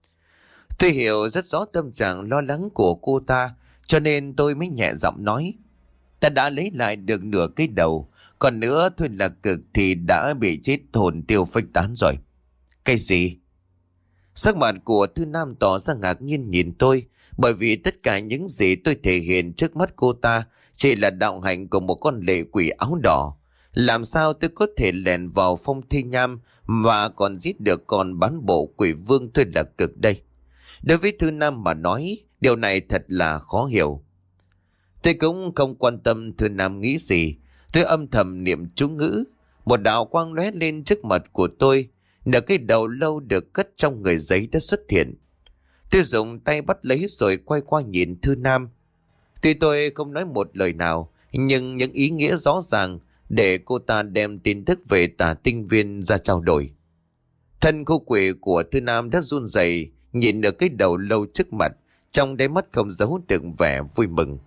Tôi hiểu rất rõ tâm trạng lo lắng của cô ta, cho nên tôi mới nhẹ giọng nói. Ta đã lấy lại được nửa cái đầu, còn nữa thôi là cực thì đã bị chết hồn tiêu phách tán rồi. Cái gì? Sắc mặt của Thư Nam tỏ ra ngạc nhiên nhìn tôi, bởi vì tất cả những gì tôi thể hiện trước mắt cô ta chỉ là đạo hạnh của một con lệ quỷ áo đỏ. Làm sao tôi có thể lèn vào Phong Thi Nham và còn giết được con bán bộ quỷ vương thôi là cực đây. Đối với Thư Nam mà nói, điều này thật là khó hiểu. Tôi cũng không quan tâm Thư Nam nghĩ gì. Tôi âm thầm niệm chú ngữ. Một đạo quang lóe lên trước mặt của tôi. Nửa cái đầu lâu được cất trong người giấy đã xuất hiện. Tôi dùng tay bắt lấy rồi quay qua nhìn Thư Nam. Tuy tôi không nói một lời nào, nhưng những ý nghĩa rõ ràng để cô ta đem tin tức về Tà Tinh Viên ra trao đổi. Thân khu quỷ của Thư Nam đã run rẩy nhìn được cái đầu lâu trước mặt, trong đáy mắt không giấu được vẻ vui mừng.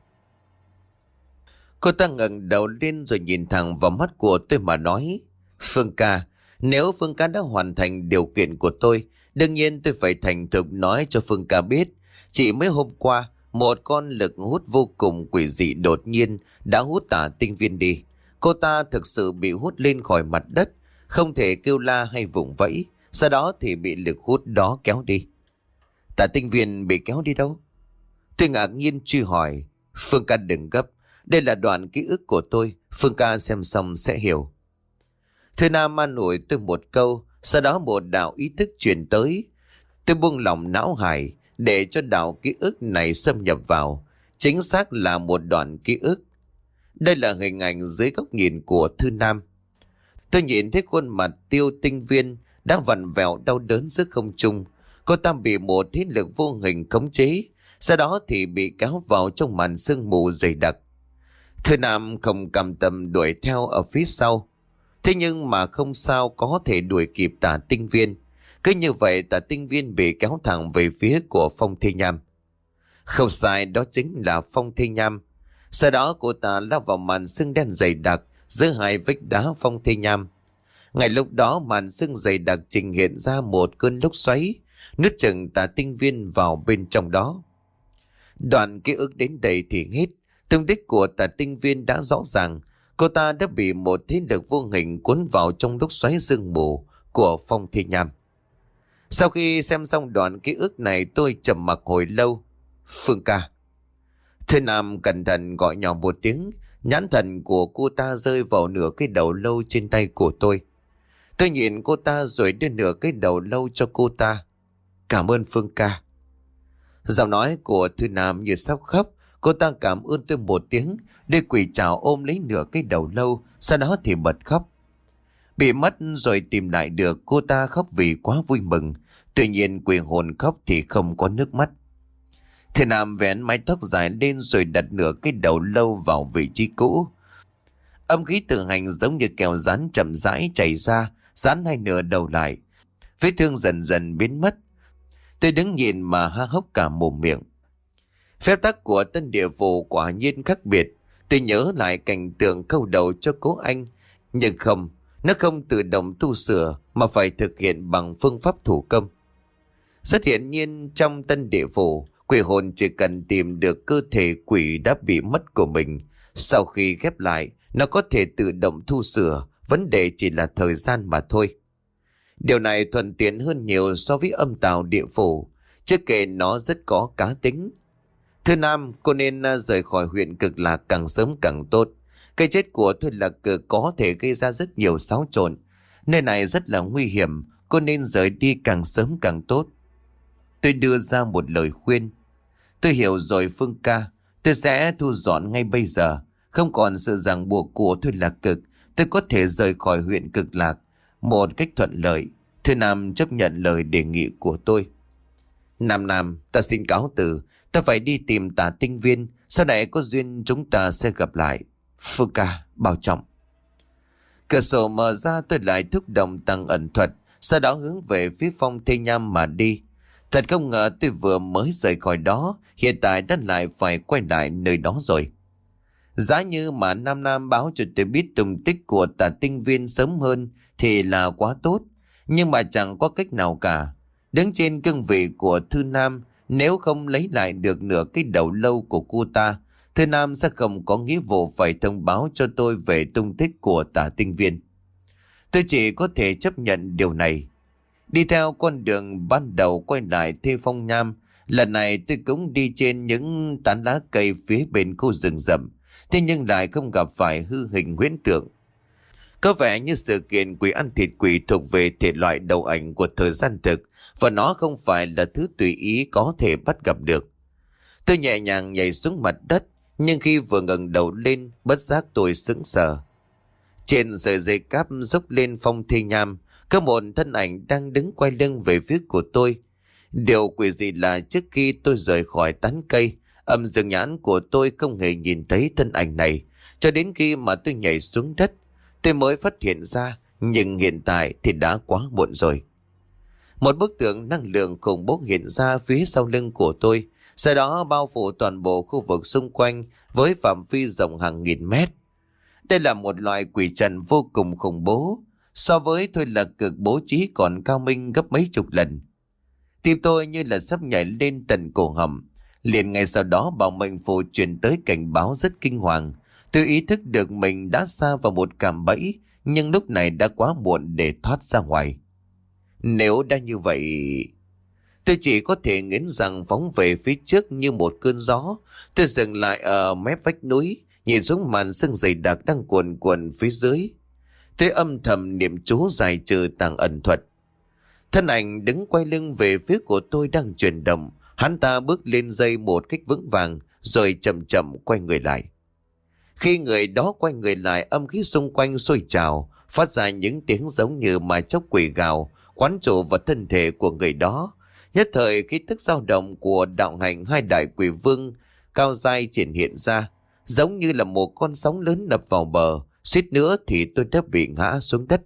Cô ta ngẩng đầu lên rồi nhìn thẳng vào mắt của tôi mà nói, Phương ca, nếu Phương ca đã hoàn thành điều kiện của tôi, đương nhiên tôi phải thành thực nói cho Phương ca biết. Chỉ mấy hôm qua, một con lực hút vô cùng quỷ dị đột nhiên đã hút Tà Tinh Viên đi. Cô ta thực sự bị hút lên khỏi mặt đất, không thể kêu la hay vùng vẫy, sau đó thì bị lực hút đó kéo đi. Tà Tinh Viên bị kéo đi đâu? Tôi ngạc nhiên truy hỏi. Phương ca đừng gấp, đây là đoạn ký ức của tôi, Phương ca xem xong sẽ hiểu. Thư Nam an ủi tôi một câu, sau đó một đạo ý thức truyền tới. Tôi buông lỏng não hải để cho đạo ký ức này xâm nhập vào. Chính xác là một đoạn ký ức. Đây là hình ảnh dưới góc nhìn của Thư Nam. Tôi nhìn thấy khuôn mặt Tiêu Tinh Viên đã vặn vẹo đau đớn giữa không trung. Cô ta bị một thế lực vô hình khống chế, sau đó thì bị kéo vào trong màn sương mù dày đặc. Thư Nam không cam tâm đuổi theo ở phía sau. Thế nhưng mà không sao có thể đuổi kịp Tà Tinh Viên. Cứ như vậy Tà Tinh Viên bị kéo thẳng về phía của Phong Thi Nham. Không sai, đó chính là Phong Thi Nham. Sau đó cô ta lao vào màn sương đen dày đặc giữa hai vách đá Phong Thi Nham. Ngay lúc đó màn sương dày đặc trình hiện ra một cơn lốc xoáy, nuốt chửng Tà Tinh Viên vào bên trong đó. Đoạn ký ức đến đây thì hết. Tung tích của Tà Tinh Viên đã rõ ràng. Cô ta đã bị một thế lực vô hình cuốn vào trong lốc xoáy sương mù của Phong Thi Nham. Sau khi xem xong đoạn ký ức này, tôi trầm mặc hồi lâu. Phương ca. Thư Nam cẩn thận gọi nhỏ một tiếng. Nhãn thần của cô ta rơi vào nửa cái đầu lâu trên tay của tôi. Tôi nhìn cô ta rồi đưa nửa cái đầu lâu cho cô ta. Cảm ơn Phương ca. Giọng nói của Thư Nam như sắp khóc. Cô ta cảm ơn tôi một tiếng, đưa quỷ trảo ôm lấy nửa cái đầu lâu, sau đó thì bật khóc. Bị mất rồi tìm lại được, cô ta khóc vì quá vui mừng. Tuy nhiên quỷ hồn khóc thì không có nước mắt. Thư Nam vén mái tóc dài lên rồi đặt nửa cái đầu lâu vào vị trí cũ. Âm khí tự hành giống như kẹo rán chậm rãi chảy ra, dán hai nửa đầu lại. Vết thương dần dần biến mất. Tôi đứng nhìn mà há hốc cả mồm miệng. Phép tắc của tân địa phủ quả nhiên khác biệt. Tôi nhớ lại cảnh tượng câu đầu cho cố anh. Nhưng không, Nó không tự động tu sửa mà phải thực hiện bằng phương pháp thủ công. Rất hiển nhiên trong tân địa phủ, quỷ hồn chỉ cần tìm được cơ thể quỷ đã bị mất của mình. Sau khi ghép lại, nó có thể tự động thu sửa, vấn đề chỉ là thời gian mà thôi. Điều này thuận tiện hơn nhiều so với âm tào địa phủ, chưa kể nó rất có cá tính. Thưa Nam, cô nên rời khỏi huyện Cực Lạc càng sớm càng tốt. Cái chết của Thôi Lạc Cực có thể gây ra rất nhiều xáo trộn. Nơi này rất là nguy hiểm, cô nên rời đi càng sớm càng tốt. Tôi đưa ra một lời khuyên. Tôi hiểu rồi Phương ca, tôi sẽ thu dọn ngay bây giờ. Không còn sự ràng buộc của Thôi Lạc Cực, tôi có thể rời khỏi huyện Cực Lạc một cách thuận lợi. Thưa Nam chấp nhận lời đề nghị của tôi. Nam Nam, ta xin cáo từ. Ta phải đi tìm Tả Tinh Viên. Sau này có duyên chúng ta sẽ gặp lại. Phương ca, bảo trọng. Cửa sổ mở ra, tôi lại thúc động tăng ẩn thuật, sau đó hướng về phía Phong Thê Nham mà đi. Thật không ngờ tôi vừa mới rời khỏi đó, hiện tại đã lại phải quay lại nơi đó rồi. Giá như mà Nam Nam báo cho tôi biết tung tích của Tả Tinh Viên sớm hơn thì là quá tốt. Nhưng mà chẳng có cách nào cả. Đứng trên cương vị của Thư Nam, nếu không lấy lại được nửa cái đầu lâu của cô ta, Thư Nam sẽ không có nghĩa vụ phải thông báo cho tôi về tung tích của Tả Tinh Viên. Tôi chỉ có thể chấp nhận điều này. Đi theo con đường ban đầu quay lại Thê Phong Nham, lần này tôi cũng đi trên những tán lá cây phía bên khu rừng rậm, thế nhưng lại không gặp phải hư hình huyễn tượng. Có vẻ như sự kiện quỷ ăn thịt quỷ thuộc về thể loại đầu ảnh của thời gian thực, và nó không phải là thứ tùy ý có thể bắt gặp được. Tôi nhẹ nhàng nhảy xuống mặt đất, nhưng khi vừa ngẩng đầu lên, bất giác tôi sững sờ. Trên sợi dây cáp dốc lên Phong Thê Nham, có một thân ảnh đang đứng quay lưng về phía của tôi. Điều quỷ dị là trước khi tôi rời khỏi tán cây, âm dương nhãn của tôi không hề nhìn thấy thân ảnh này, cho đến khi mà tôi nhảy xuống đất, tôi mới phát hiện ra, nhưng hiện tại thì đã quá muộn rồi. Một bức tượng năng lượng khủng bố hiện ra phía sau lưng của tôi, sau đó bao phủ toàn bộ khu vực xung quanh với phạm vi rộng hàng nghìn mét. Đây là một loại quỷ trận vô cùng khủng bố, so với Thôi Lạc Cực bố trí còn cao minh gấp mấy chục lần. Tim tôi như là sắp nhảy lên tận cổ họng. Liền ngay sau đó bảo mệnh phù truyền tới cảnh báo rất kinh hoàng. Tôi ý thức được mình đã sa vào một cạm bẫy, nhưng lúc này đã quá muộn để thoát ra ngoài. Nếu đã như vậy, tôi chỉ có thể nghiến răng phóng về phía trước như một cơn gió. Tôi dừng lại ở mép vách núi, nhìn xuống màn sương dày đặc đang cuồn cuộn phía dưới. Tôi âm thầm niệm chú giải trừ tàng ẩn thuật. Thân ảnh đứng quay lưng về phía của tôi đang chuyển động. Hắn ta bước lên dây một cách vững vàng, rồi chậm chậm quay người lại. Khi người đó quay người lại, âm khí xung quanh sôi trào, phát ra những tiếng giống như mà chóc quỷ gào, quán trụ vào thân thể của người đó. Nhất thời khí tức dao động của đạo hành hai đại quỷ vương cao dai triển hiện ra, giống như là một con sóng lớn đập vào bờ, suýt nữa thì tôi đã bị ngã xuống đất.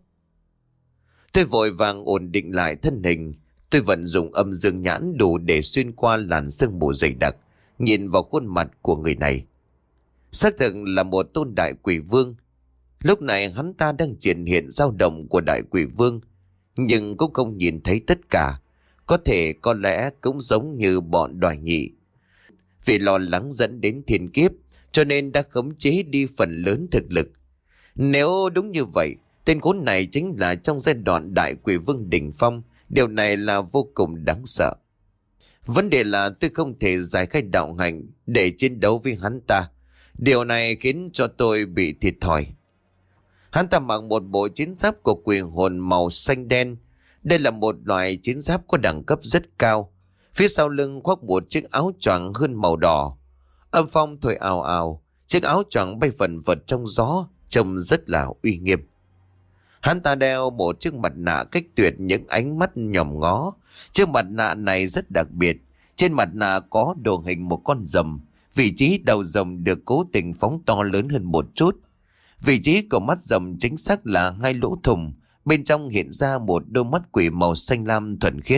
Tôi vội vàng ổn định lại thân hình. Tôi vận dụng âm dương nhãn đủ để xuyên qua làn sương mù dày đặc, nhìn vào khuôn mặt của người này. Xác thực là một tôn đại quỷ vương. Lúc này hắn ta đang triển hiện dao động của đại quỷ vương, nhưng cũng không nhìn thấy tất cả. Có thể có lẽ cũng giống như bọn đoài nhị, vì lo lắng dẫn đến thiên kiếp, cho nên đã khống chế đi phần lớn thực lực. Nếu đúng như vậy, tên khốn này chính là trong giai đoạn đại quỷ vương đỉnh phong. Điều này là vô cùng đáng sợ. Vấn đề là tôi không thể giải khai đạo hành để chiến đấu với hắn ta. Điều này khiến cho tôi bị thiệt thòi. Hắn ta mặc một bộ chiến giáp của quỷ hồn màu xanh đen. Đây là một loại chiến giáp có đẳng cấp rất cao. Phía sau lưng khoác một chiếc áo choàng hơn màu đỏ. Âm phong thổi ào ào, chiếc áo choàng bay phần vật trong gió, trông rất là uy nghiêm. Hắn ta đeo một chiếc mặt nạ cách tuyệt những ánh mắt nhòm ngó. Chiếc mặt nạ này rất đặc biệt. Trên mặt nạ có đồ hình một con rồng. Vị trí đầu rồng được cố tình phóng to lớn hơn một chút. Vị trí của mắt rồng chính xác là hai lỗ thủng. Bên trong hiện ra một đôi mắt quỷ màu xanh lam thuần khiết.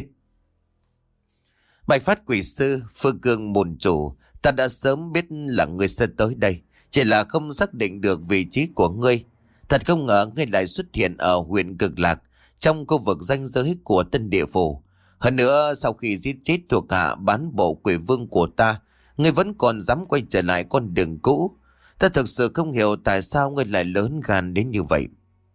Bạch Phát quỷ sư, Phương Cương môn chủ, ta đã sớm biết là ngươi sẽ tới đây. Chỉ là không xác định được vị trí của ngươi. Thật không ngờ ngươi lại xuất hiện ở huyện Cực Lạc, trong khu vực ranh giới của Tân Địa Phủ. Hơn nữa, sau khi giết chết thuộc hạ bán bộ quỷ vương của ta, ngươi vẫn còn dám quay trở lại con đường cũ. Ta thực sự không hiểu tại sao ngươi lại lớn gan đến như vậy.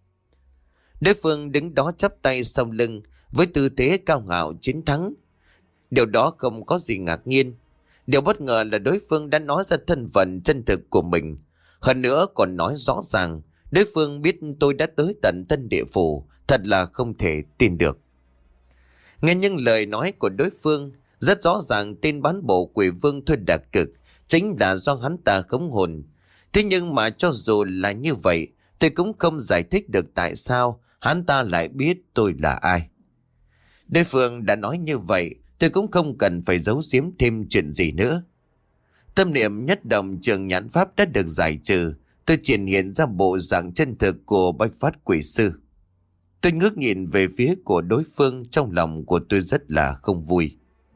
Đối phương đứng đó chắp tay sau lưng với tư thế cao ngạo chiến thắng. Điều đó không có gì ngạc nhiên. Điều bất ngờ là đối phương đã nói ra thân phận chân thực của mình. Hơn nữa còn nói rõ ràng đối phương biết tôi đã tới tận Tân Địa Phủ. Thật là không thể tin được. Nghe những lời nói của đối phương, rất rõ ràng tên bán bộ quỷ vương Thôi Đạc Cực chính là do hắn ta khống hồn. Thế nhưng mà cho dù là như vậy, tôi cũng không giải thích được tại sao hắn ta lại biết tôi là ai. Đối phương đã nói như vậy, tôi cũng không cần phải giấu giếm thêm chuyện gì nữa. Tâm niệm nhất động trường nhãn pháp đã được giải trừ, tôi triển hiện ra bộ dạng chân thực của Bách Phát Quỷ Sư. Tôi ngước nhìn về phía của đối phương, trong lòng của tôi rất là không vui.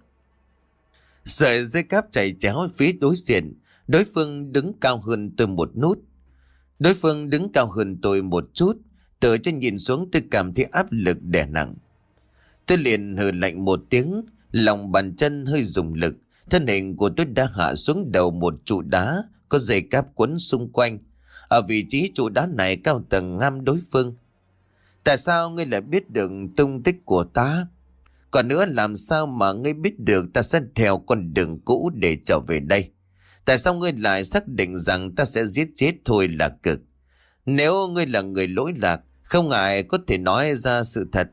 Sợi dây cáp chạy chéo phía đối diện, đối phương đứng cao hơn tôi một nút. Đối phương đứng cao hơn tôi một chút, từ trên nhìn xuống tôi cảm thấy áp lực đè nặng. Tôi liền hừ lạnh một tiếng, lòng bàn chân hơi dùng lực, thân hình của tôi đã hạ xuống đầu một trụ đá có dây cáp quấn xung quanh. Ở vị trí trụ đá này cao tầng ngang đối phương. Tại sao ngươi lại biết được tung tích của ta? Còn nữa, làm sao mà ngươi biết được ta sẽ theo con đường cũ để trở về đây? Tại sao ngươi lại xác định rằng ta sẽ giết chết Thôi Lạc Cực? Nếu ngươi là người lỗi lạc, không ngại có thể nói ra sự thật.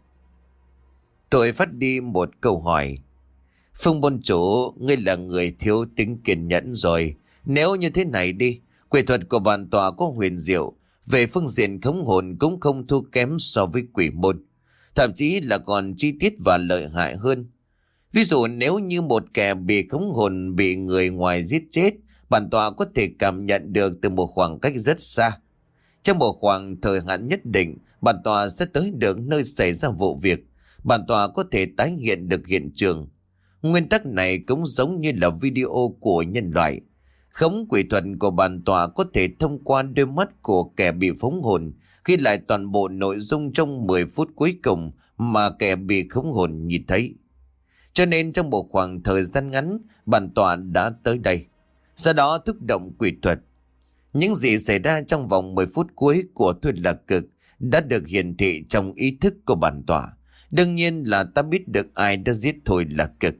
Tôi phát đi một câu hỏi. Phương môn chủ, ngươi là người thiếu tính kiên nhẫn rồi. Nếu như thế này đi, quỷ thuật của bản tọa có huyền diệu, về phương diện khống hồn cũng không thua kém so với quỷ môn, thậm chí là còn chi tiết và lợi hại hơn. Ví dụ nếu như một kẻ bị khống hồn bị người ngoài giết chết, bản tọa có thể cảm nhận được từ một khoảng cách rất xa. Trong một khoảng thời hạn nhất định, bản tọa sẽ tới được nơi xảy ra vụ việc. Bản tọa có thể tái hiện được hiện trường. Nguyên tắc này cũng giống như là video của nhân loại. Khống quỷ thuật của bản tọa có thể thông qua đôi mắt của kẻ bị phóng hồn, ghi lại toàn bộ nội dung trong mười phút cuối cùng mà kẻ bị khống hồn nhìn thấy. Cho nên trong một khoảng thời gian ngắn, bản tọa đã tới đây. Sau đó thúc động quỷ thuật. Những gì xảy ra trong vòng mười phút cuối của Thôi Lạc Cực đã được hiển thị trong ý thức của bản tọa. Đương nhiên là ta biết được ai đã giết Thôi Lạc Cực.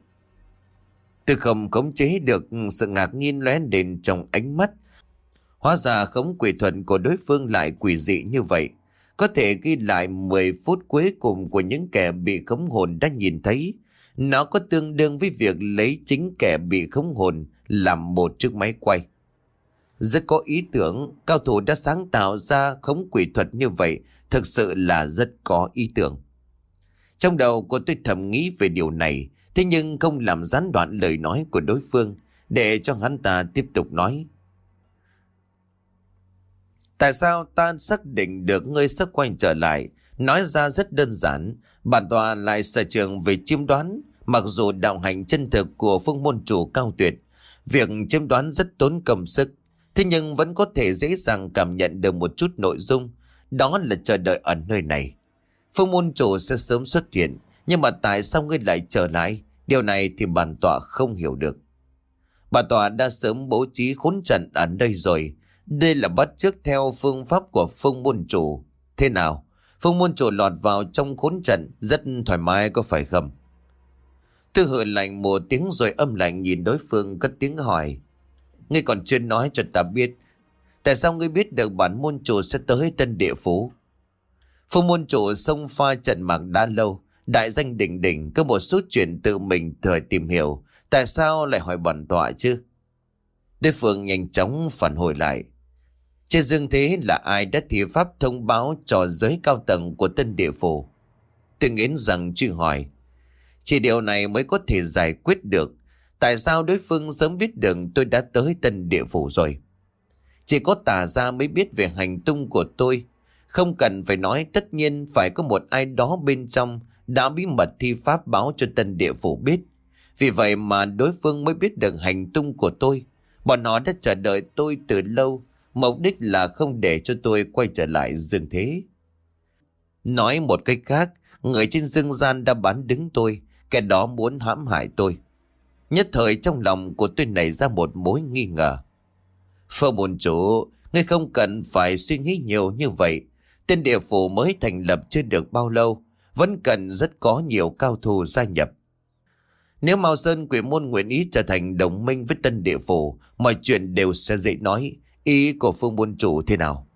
Tôi không khống chế được sự ngạc nhiên lóe lên trong ánh mắt. Hóa ra khống quỷ thuật của đối phương lại quỷ dị như vậy. Có thể ghi lại mười phút cuối cùng của những kẻ bị khống hồn đã nhìn thấy. Nó có tương đương với việc lấy chính kẻ bị khống hồn làm một chiếc máy quay. Rất có ý tưởng, cao thủ đã sáng tạo ra khống quỷ thuật như vậy, thực sự là rất có ý tưởng. Trong đầu của tôi thầm nghĩ về điều này, thế nhưng không làm gián đoạn lời nói của đối phương, để cho hắn ta tiếp tục nói. Tại sao ta xác định được ngươi sẽ quay trở lại? Nói ra rất đơn giản, bản tọa lại sở trường về chiêm đoán. Mặc dù đạo hành chân thực của phương môn chủ cao tuyệt, việc chiêm đoán rất tốn công sức, thế nhưng vẫn có thể dễ dàng cảm nhận được một chút nội dung. Đó là chờ đợi ở nơi này. Phương môn chủ sẽ sớm xuất hiện, nhưng mà tại sao ngươi lại trở lại? Điều này thì bản tọa không hiểu được. Bản tọa đã sớm bố trí khốn trận ở đây rồi. Đây là bắt chước theo phương pháp của phương môn chủ. Thế nào? Phương môn chủ lọt vào trong khốn trận rất thoải mái có phải không? Tôi hừ lạnh một tiếng rồi âm lạnh nhìn đối phương cất tiếng hỏi. Ngươi còn chưa nói cho ta biết, tại sao ngươi biết được bản môn chủ sẽ tới Tân Địa Phủ? Phương môn chủ xông pha trận mạc đã lâu, đại danh đỉnh đỉnh, có một số chuyện tự mình thời tìm hiểu. Tại sao lại hỏi bản tọa chứ? Đối phương nhanh chóng phản hồi lại. Trên dương thế là ai đã thi pháp thông báo cho giới cao tầng của Tân Địa Phủ? Tôi nghiến rằng truy hỏi. Chỉ điều này mới có thể giải quyết được. Tại sao đối phương sớm biết được tôi đã tới Tân Địa Phủ rồi? Chỉ có Tà Gia mới biết về hành tung của tôi. Không cần phải nói, tất nhiên phải có một ai đó bên trong đã bí mật thi pháp báo cho Tân Địa Phủ biết. Vì vậy mà đối phương mới biết được hành tung của tôi. Bọn họ đã chờ đợi tôi từ lâu. mục đích là không để cho tôi quay trở lại dương thế. Nói một cách khác, người trên dương gian đã bán đứng tôi, kẻ đó muốn hãm hại tôi. Nhất thời trong lòng của tôi nảy ra một mối nghi ngờ. Phương môn chủ, ngươi không cần phải suy nghĩ nhiều như vậy. Tên địa phủ mới thành lập chưa được bao lâu, vẫn cần rất có nhiều cao thủ gia nhập. Nếu Mao Sơn Quỷ Môn nguyện ý trở thành đồng minh với tân địa phủ, mọi chuyện đều sẽ dễ nói. Ý của Phương môn chủ thế nào?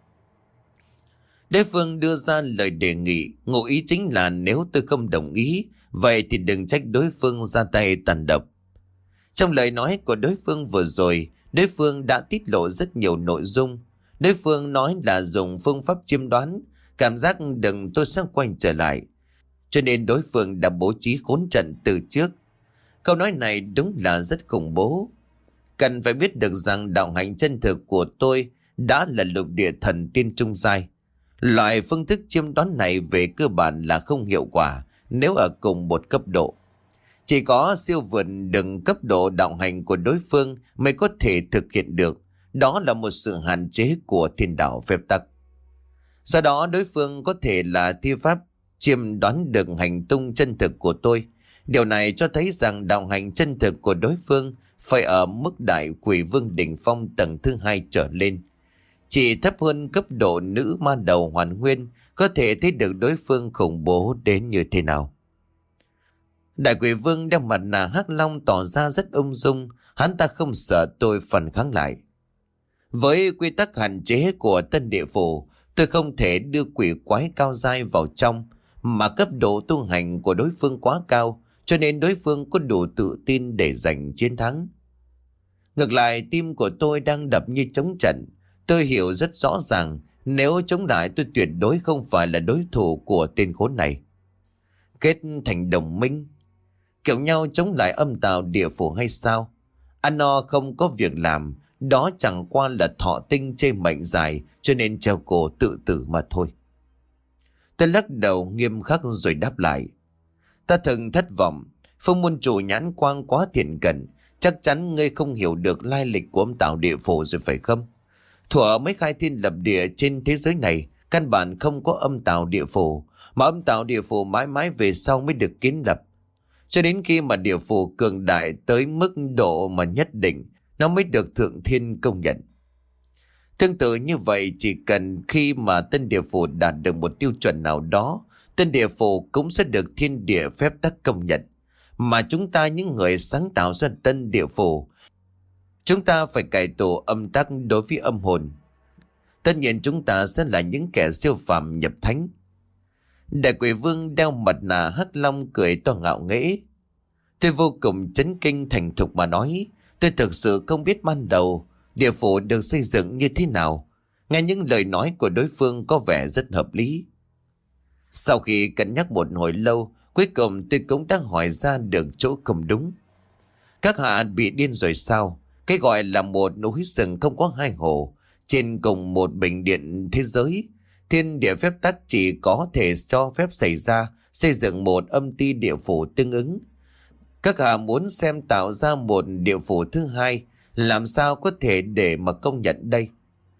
Đối phương đưa ra lời đề nghị, ngụ ý chính là nếu tôi không đồng ý, vậy thì đừng trách đối phương ra tay tàn độc. Trong lời nói của đối phương vừa rồi, đối phương đã tiết lộ rất nhiều nội dung. Đối phương nói là dùng phương pháp chiêm đoán, cảm giác đừng tôi sẽ quay trở lại. Cho nên đối phương đã bố trí khốn trận từ trước. Câu nói này đúng là rất khủng bố. Cần phải biết được rằng đạo hạnh chân thực của tôi đã là lục địa thần tiên trung giai. Loại phương thức chiêm đoán này về cơ bản là không hiệu quả nếu ở cùng một cấp độ. Chỉ có siêu vượt đừng cấp độ đạo hành của đối phương mới có thể thực hiện được. Đó là một sự hạn chế của thiên đạo phép tắc. Do đó đối phương có thể là thi pháp chiêm đoán được hành tung chân thực của tôi. Điều này cho thấy rằng đạo hành chân thực của đối phương phải ở mức đại quỷ vương đỉnh phong tầng thứ hai trở lên. Chỉ thấp hơn cấp độ nữ ma đầu hoàn nguyên, có thể thấy được đối phương khủng bố đến như thế nào. Đại quỷ vương đeo mặt nạ hắc long tỏ ra rất ung dung, hắn ta không sợ tôi phản kháng lại. Với quy tắc hạn chế của tân địa phủ, tôi không thể đưa quỷ quái cao dai vào trong, mà cấp độ tu hành của đối phương quá cao, cho nên đối phương có đủ tự tin để giành chiến thắng. Ngược lại, tim của tôi đang đập như trống trận. Tôi hiểu rất rõ ràng, nếu chống lại tôi tuyệt đối không phải là đối thủ của tên khốn này. Kết thành đồng minh, kiểu nhau chống lại âm tào địa phủ hay sao? Ăn no không có việc làm, đó chẳng qua là thọ tinh chê mệnh dài, cho nên treo cổ tự tử mà thôi. Tôi lắc đầu nghiêm khắc rồi đáp lại. Ta thường thất vọng, Phương môn chủ nhãn quang quá thiện cận, chắc chắn ngươi không hiểu được lai lịch của âm tào địa phủ rồi phải không? Thuở mới khai thiên lập địa trên thế giới này, căn bản không có âm tào địa phủ, mà âm tào địa phủ mãi mãi về sau mới được kiến lập. Cho đến khi mà địa phủ cường đại tới mức độ mà nhất định, nó mới được thượng thiên công nhận. Tương tự như vậy, chỉ cần khi mà tân địa phủ đạt được một tiêu chuẩn nào đó, tân địa phủ cũng sẽ được thiên địa phép tắc công nhận. Mà chúng ta những người sáng tạo ra tân địa phủ, chúng ta phải cải tổ âm tắc đối với âm hồn. Tất nhiên chúng ta sẽ là những kẻ siêu phàm nhập thánh. Đại quỷ vương đeo mặt nạ hắc long cười to ngạo nghễ. Tôi vô cùng chấn kinh thành thục mà nói, tôi thực sự không biết ban đầu địa phủ được xây dựng như thế nào. Nghe những lời nói của đối phương có vẻ rất hợp lý. Sau khi cân nhắc một hồi lâu, cuối cùng tôi cũng đã hỏi ra được chỗ không đúng. Các hạ bị điên rồi sao? Cái gọi là một núi rừng không có hai hồ, trên cùng một bình điện thế giới, thiên địa phép tắc chỉ có thể cho phép xảy ra xây dựng một âm ti địa phủ tương ứng. Các hạ muốn xem tạo ra một địa phủ thứ hai, làm sao có thể để mà công nhận đây?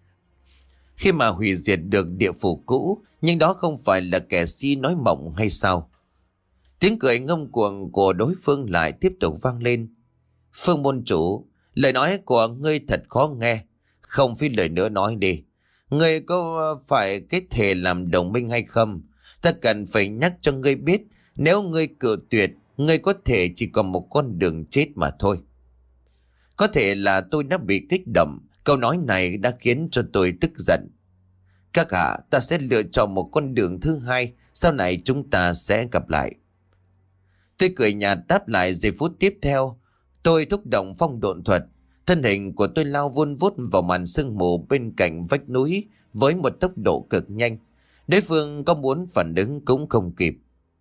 Khi mà hủy diệt được địa phủ cũ, nhưng đó không phải là kẻ si nói mộng hay sao? Tiếng cười ngông cuồng của đối phương lại tiếp tục vang lên. Phương môn chủ, lời nói của ngươi thật khó nghe. Không phí lời nữa nói đi. Ngươi có phải kết thề làm đồng minh hay không? Ta cần phải nhắc cho ngươi biết, nếu ngươi cự tuyệt, ngươi có thể chỉ còn một con đường chết mà thôi. Có thể là tôi đã bị kích động, câu nói này đã khiến cho tôi tức giận. Các hạ, ta sẽ lựa chọn một con đường thứ hai, sau này chúng ta sẽ gặp lại. Tôi cười nhạt đáp lại. Giây phút tiếp theo, tôi thúc động phong độn thuật. Thân hình của tôi lao vun vút vào màn sương mù bên cạnh vách núi với một tốc độ cực nhanh. Đối phương có muốn phản ứng cũng không kịp.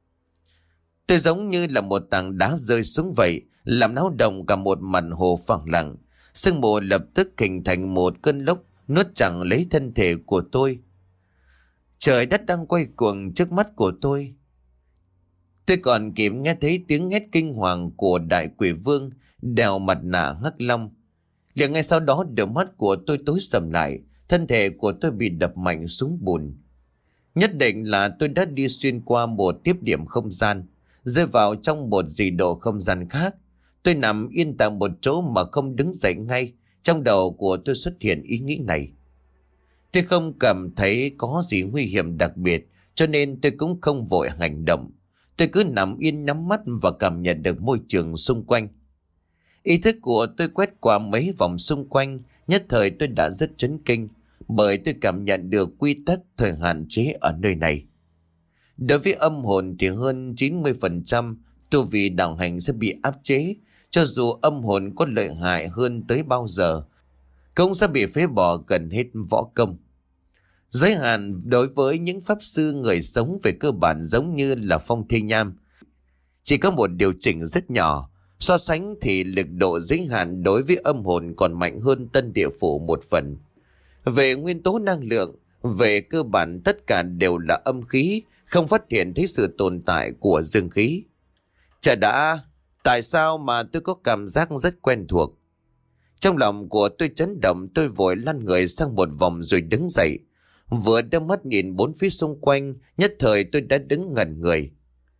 Tôi giống như là một tảng đá rơi xuống vậy, làm náo động cả một màn hồ phẳng lặng. Sương mù lập tức hình thành một cơn lốc nuốt chửng lấy thân thể của tôi. Trời đất đang quay cuồng trước mắt của tôi. Tôi còn kịp nghe thấy tiếng hét kinh hoàng của đại quỷ vương đeo mặt nạ hắc long. Liền ngay sau đó đôi mắt của tôi tối sầm lại, thân thể của tôi bị đập mạnh xuống bùn. Nhất định là tôi đã đi xuyên qua một tiếp điểm không gian, rơi vào trong một dị độ không gian khác. Tôi nằm yên tại một chỗ mà không đứng dậy ngay. Trong đầu của tôi xuất hiện ý nghĩ này. Tôi không cảm thấy có gì nguy hiểm đặc biệt, cho nên tôi cũng không vội hành động. Tôi cứ nằm yên nhắm mắt và cảm nhận được môi trường xung quanh. Ý thức của tôi quét qua mấy vòng xung quanh, nhất thời tôi đã rất chấn kinh, bởi tôi cảm nhận được quy tắc thời hạn chế ở nơi này. Đối với âm hồn thì hơn chín mươi phần trăm tu vi đạo hành sẽ bị áp chế, cho dù âm hồn có lợi hại hơn tới bao giờ, cũng sẽ bị phế bỏ gần hết võ công. Giới hạn đối với những pháp sư người sống về cơ bản giống như là Phong Thiên Nham, chỉ có một điều chỉnh rất nhỏ. So sánh thì lực độ giới hạn đối với âm hồn còn mạnh hơn Tân Địa Phủ một phần. Về nguyên tố năng lượng, về cơ bản tất cả đều là âm khí, không phát hiện thấy sự tồn tại của dương khí. Chả đã, tại sao mà tôi có cảm giác rất quen thuộc? Trong lòng của tôi chấn động, tôi vội lăn người sang một vòng rồi đứng dậy. Vừa đưa mắt nhìn bốn phía xung quanh, nhất thời tôi đã đứng ngẩn người.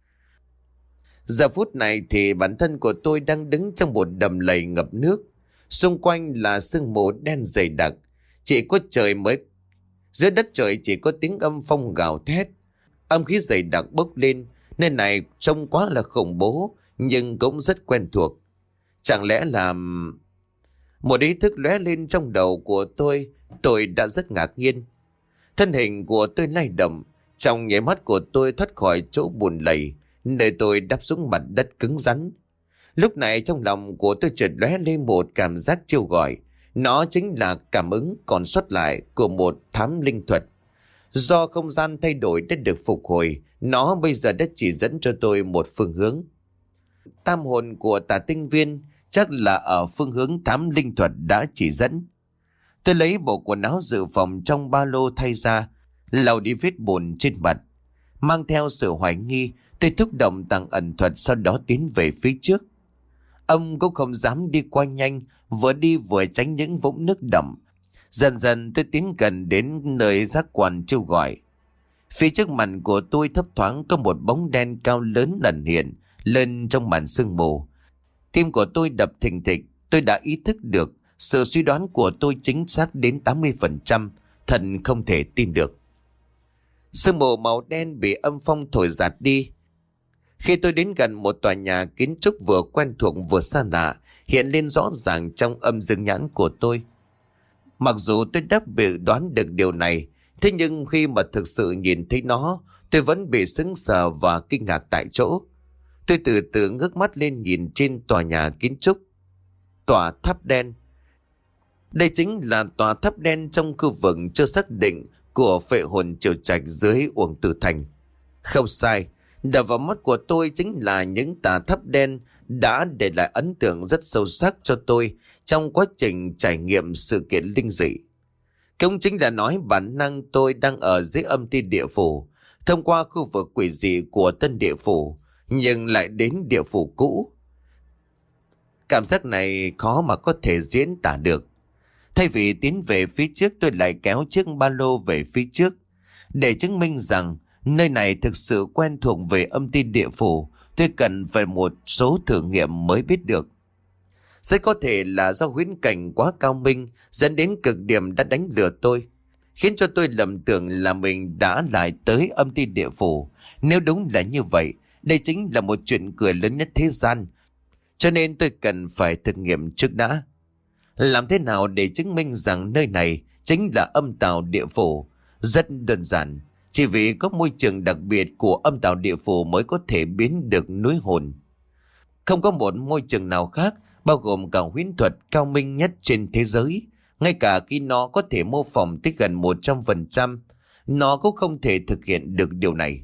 Giờ phút này thì bản thân của tôi đang đứng trong một đầm lầy ngập nước. Xung quanh là sương mù đen dày đặc. Chỉ có trời mới... Giữa đất trời chỉ có tiếng âm phong gào thét. Âm khí dày đặc bốc lên. Nơi này trông quá là khủng bố, nhưng cũng rất quen thuộc. Chẳng lẽ là... Một ý thức lóe lên trong đầu của tôi. Tôi đã rất ngạc nhiên. Thân hình của tôi lay động. Trong nháy mắt của tôi thoát khỏi chỗ bùn lầy, nơi tôi đáp xuống mặt đất cứng rắn. Lúc này trong lòng của tôi chợt lóe lên một cảm giác chiêu gọi. Nó chính là cảm ứng còn sót lại của một thám linh thuật. Do không gian thay đổi đã được phục hồi, nó bây giờ đã chỉ dẫn cho tôi một phương hướng. Tam hồn của Tà Tinh Viên chắc là ở phương hướng thám linh thuật đã chỉ dẫn. Tôi lấy bộ quần áo dự phòng trong ba lô thay ra, lau đi vết bùn trên mặt. Mang theo sự hoài nghi, tôi thúc động tàng ẩn thuật, sau đó tiến về phía trước. Ông cũng không dám đi qua nhanh, vừa đi vừa tránh những vũng nước đậm. Dần dần tôi tiến gần đến nơi giác quan kêu gọi. Phía trước mặt của tôi thấp thoáng có một bóng đen cao lớn ẩn hiện lên trong màn sương mù. Tim của tôi đập thình thịch, tôi đã ý thức được sự suy đoán của tôi chính xác đến tám mươi phần trăm, thật không thể tin được. Sương mù màu đen bị âm phong thổi giạt đi. Khi tôi đến gần một tòa nhà kiến trúc vừa quen thuộc vừa xa lạ, hiện lên rõ ràng trong âm dương nhãn của tôi. Mặc dù tôi đã bị đoán được điều này, thế nhưng khi mà thực sự nhìn thấy nó, tôi vẫn bị sững sờ và kinh ngạc tại chỗ. Tôi từ từ ngước mắt lên nhìn trên tòa nhà kiến trúc. Tòa tháp đen. Đây chính là tòa tháp đen trong khu vực chưa xác định của phệ hồn triều trạch dưới Uổng Tử Thành. Không sai, đập vào mắt của tôi chính là những tòa tháp đen đã để lại ấn tượng rất sâu sắc cho tôi trong quá trình trải nghiệm sự kiện linh dị. Cũng chính là nói bản năng tôi đang ở dưới âm ti địa phủ, thông qua khu vực quỷ dị của tân địa phủ, nhưng lại đến địa phủ cũ. Cảm giác này khó mà có thể diễn tả được. Thay vì tiến về phía trước, tôi lại kéo chiếc ba lô về phía trước. Để chứng minh rằng nơi này thực sự quen thuộc về âm ti địa phủ, tôi cần phải một số thử nghiệm mới biết được. Rất có thể là do huyễn cảnh quá cao minh dẫn đến cực điểm đã đánh lừa tôi, khiến cho tôi lầm tưởng là mình đã lại tới âm ti địa phủ. Nếu đúng là như vậy, đây chính là một chuyện cười lớn nhất thế gian. Cho nên tôi cần phải thực nghiệm trước đã. Làm thế nào để chứng minh rằng nơi này chính là âm tào địa phủ? Rất đơn giản. Chỉ vì có môi trường đặc biệt của âm tào địa phủ mới có thể biến được núi hồn. Không có một môi trường nào khác, bao gồm cả huyễn thuật cao minh nhất trên thế giới, ngay cả khi nó có thể mô phỏng tới gần một trăm phần trăm, nó cũng không thể thực hiện được điều này.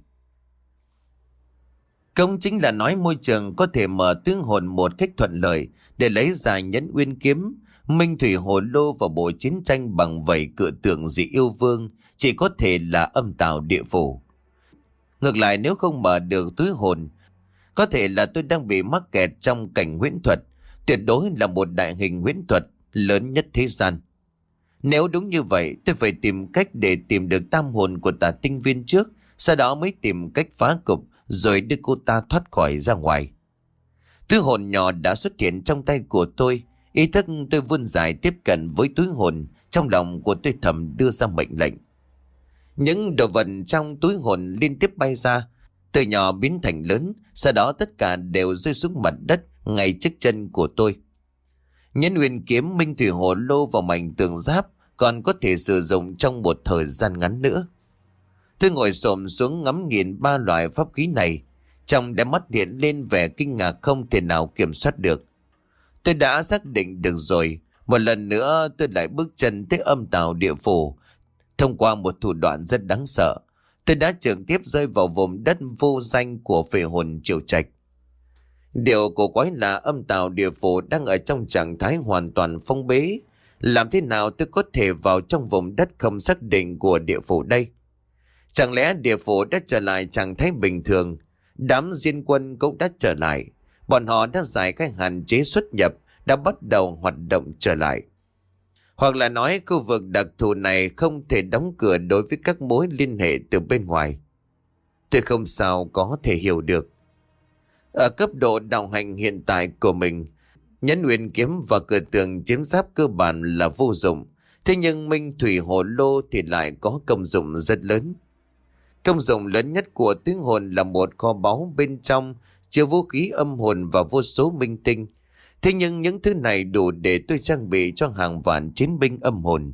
Công chính là nói môi trường có thể mở tướng hồn một cách thuận lợi để lấy ra nhẫn uyên kiếm, minh thủy hồ lô và bộ chiến tranh bằng vảy cự tượng dị yêu vương, chỉ có thể là âm tào địa phủ. Ngược lại, nếu không mở được túi hồn, có thể là tôi đang bị mắc kẹt trong cảnh huyễn thuật, tuyệt đối là một đại hình huyễn thuật, lớn nhất thế gian. Nếu đúng như vậy, tôi phải tìm cách để tìm được tam hồn của Tả Tinh Viên trước, sau đó mới tìm cách phá cục rồi đưa cô ta thoát khỏi ra ngoài. Thứ hồn nhỏ đã xuất hiện trong tay của tôi. Ý thức tôi vươn dài tiếp cận với túi hồn. Trong lòng của tôi thầm đưa ra mệnh lệnh. Những đồ vật trong túi hồn liên tiếp bay ra, từ nhỏ biến thành lớn, sau đó tất cả đều rơi xuống mặt đất ngay trước chân của tôi. Nhẫn huyền kiếm, minh thủy hồ lô và mảnh tường giáp còn có thể sử dụng trong một thời gian ngắn nữa. Tôi ngồi xổm xuống ngắm nhìn ba loại pháp khí này, trong đáy mắt hiện lên vẻ kinh ngạc không thể nào kiểm soát được. Tôi đã xác định được rồi, một lần nữa tôi lại bước chân tới âm tào địa phủ. Thông qua một thủ đoạn rất đáng sợ, tôi đã trực tiếp rơi vào vùng đất vô danh của phệ hồn Triệu Trạch. Điều cổ quái là âm tào địa phủ đang ở trong trạng thái hoàn toàn phong bế. Làm thế nào tôi có thể vào trong vùng đất không xác định của địa phủ đây? Chẳng lẽ địa phủ đã trở lại trạng thái bình thường? Đám diên quân cũng đã trở lại. Bọn họ đã giải cái hạn chế xuất nhập, đã bắt đầu hoạt động trở lại. Hoặc là nói khu vực đặc thù này không thể đóng cửa đối với các mối liên hệ từ bên ngoài. Tôi không sao có thể hiểu được. Ở cấp độ đạo hành hiện tại của mình, nhẫn huyền kiếm và cửa tường chiếm giáp cơ bản là vô dụng. Thế nhưng minh thủy hồ lô thì lại có công dụng rất lớn. Công dụng lớn nhất của tiếng hồn là một kho báu bên trong chứa vũ khí âm hồn và vô số minh tinh. Thế nhưng những thứ này đủ để tôi trang bị cho hàng vạn chiến binh âm hồn.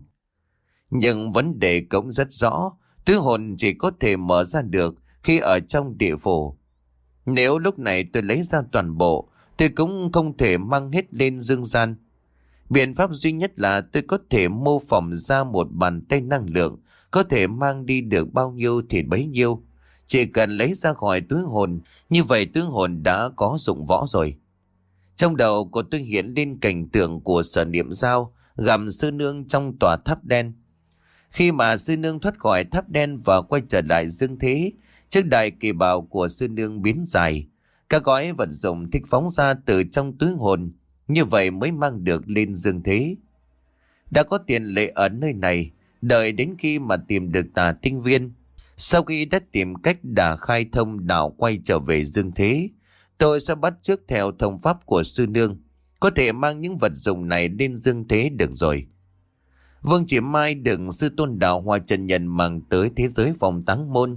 Nhưng vấn đề cũng rất rõ, tứ hồn chỉ có thể mở ra được khi ở trong địa phủ. Nếu lúc này tôi lấy ra toàn bộ, tôi cũng không thể mang hết lên dương gian. Biện pháp duy nhất là tôi có thể mô phỏng ra một bàn tay năng lượng, có thể mang đi được bao nhiêu thì bấy nhiêu. Chỉ cần lấy ra khỏi túi hồn, như vậy túi hồn đã có dụng võ rồi. Trong đầu của tôi hiện lên cảnh tượng của Sở Niệm Giao gặp sư nương trong tòa tháp đen. Khi mà sư nương thoát khỏi tháp đen và quay trở lại dương thế, chiếc đài kỳ bào của sư nương biến dài. Các gói vật dụng thích phóng ra từ trong túi hồn, như vậy mới mang được lên dương thế. Đã có tiền lệ ở nơi này, đợi đến khi mà tìm được Tà Tinh Viên. Sau khi đã tìm cách đả khai thông đạo quay trở về dương thế, tôi sẽ bắt chước theo thông pháp của sư nương, có thể mang những vật dụng này lên dương thế được rồi. Vương Chỉ Mai được sư tôn đạo Hoa Chân Nhân mang tới thế giới vòng táng môn.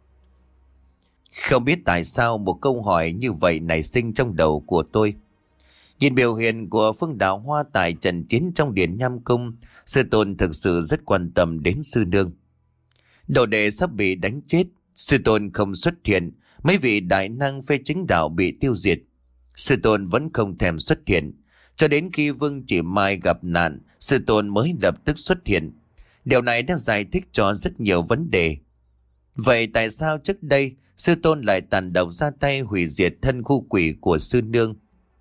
Không biết tại sao một câu hỏi như vậy nảy sinh trong đầu của tôi. Nhìn biểu hiện của Phương Đạo Hoa tại trận chiến trong Điện Nham Cung, sư tôn thực sự rất quan tâm đến sư nương. Đồ đệ sắp bị đánh chết, sư tôn không xuất hiện, mấy vị đại năng phê chính đạo bị tiêu diệt. Sư tôn vẫn không thèm xuất hiện, cho đến khi Vương Chỉ Mai gặp nạn, sư tôn mới lập tức xuất hiện. Điều này đã giải thích cho rất nhiều vấn đề. Vậy tại sao trước đây sư tôn lại tàn độc ra tay hủy diệt thân khu quỷ của sư nương,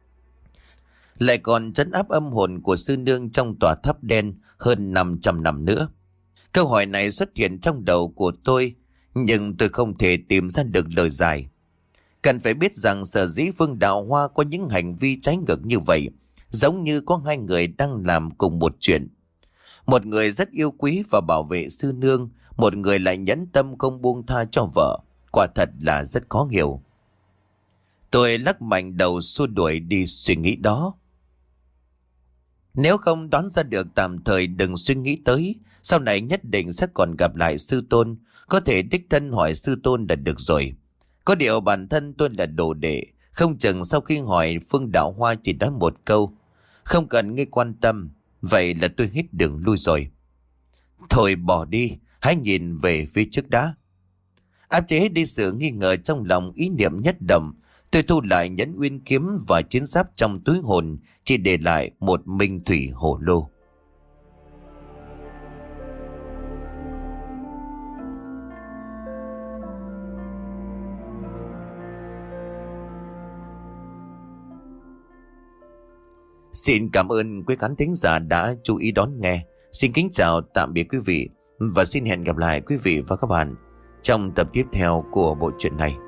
lại còn trấn áp âm hồn của sư nương trong tòa tháp đen hơn năm trăm năm nữa? Câu hỏi này xuất hiện trong đầu của tôi, nhưng tôi không thể tìm ra được lời giải. Cần phải biết rằng sở dĩ Vương Đạo Hoa có những hành vi trái ngược như vậy, giống như có hai người đang làm cùng một chuyện. Một người rất yêu quý và bảo vệ sư nương, một người lại nhẫn tâm không buông tha cho vợ. Quả thật là rất khó hiểu. Tôi lắc mạnh đầu xua đuổi đi suy nghĩ đó. Nếu không đoán ra được tạm thời đừng suy nghĩ tới, sau này nhất định sẽ còn gặp lại sư tôn, có thể đích thân hỏi sư tôn là được rồi. Có điều bản thân tôi là đồ đệ, không chừng sau khi hỏi Phương Đạo Hoa chỉ nói một câu, không cần ngươi quan tâm, vậy là tôi hít đường lui rồi. Thôi bỏ đi, hãy nhìn về phía trước đã. Áp chế đi sự nghi ngờ trong lòng, ý niệm nhất động, tôi thu lại nhẫn uyên kiếm và chiến giáp trong túi hồn, chỉ để lại một minh thủy hồ lô. Xin cảm ơn quý khán thính giả đã chú ý đón nghe. Xin kính chào tạm biệt quý vị và xin hẹn gặp lại quý vị và các bạn trong tập tiếp theo của bộ truyện này.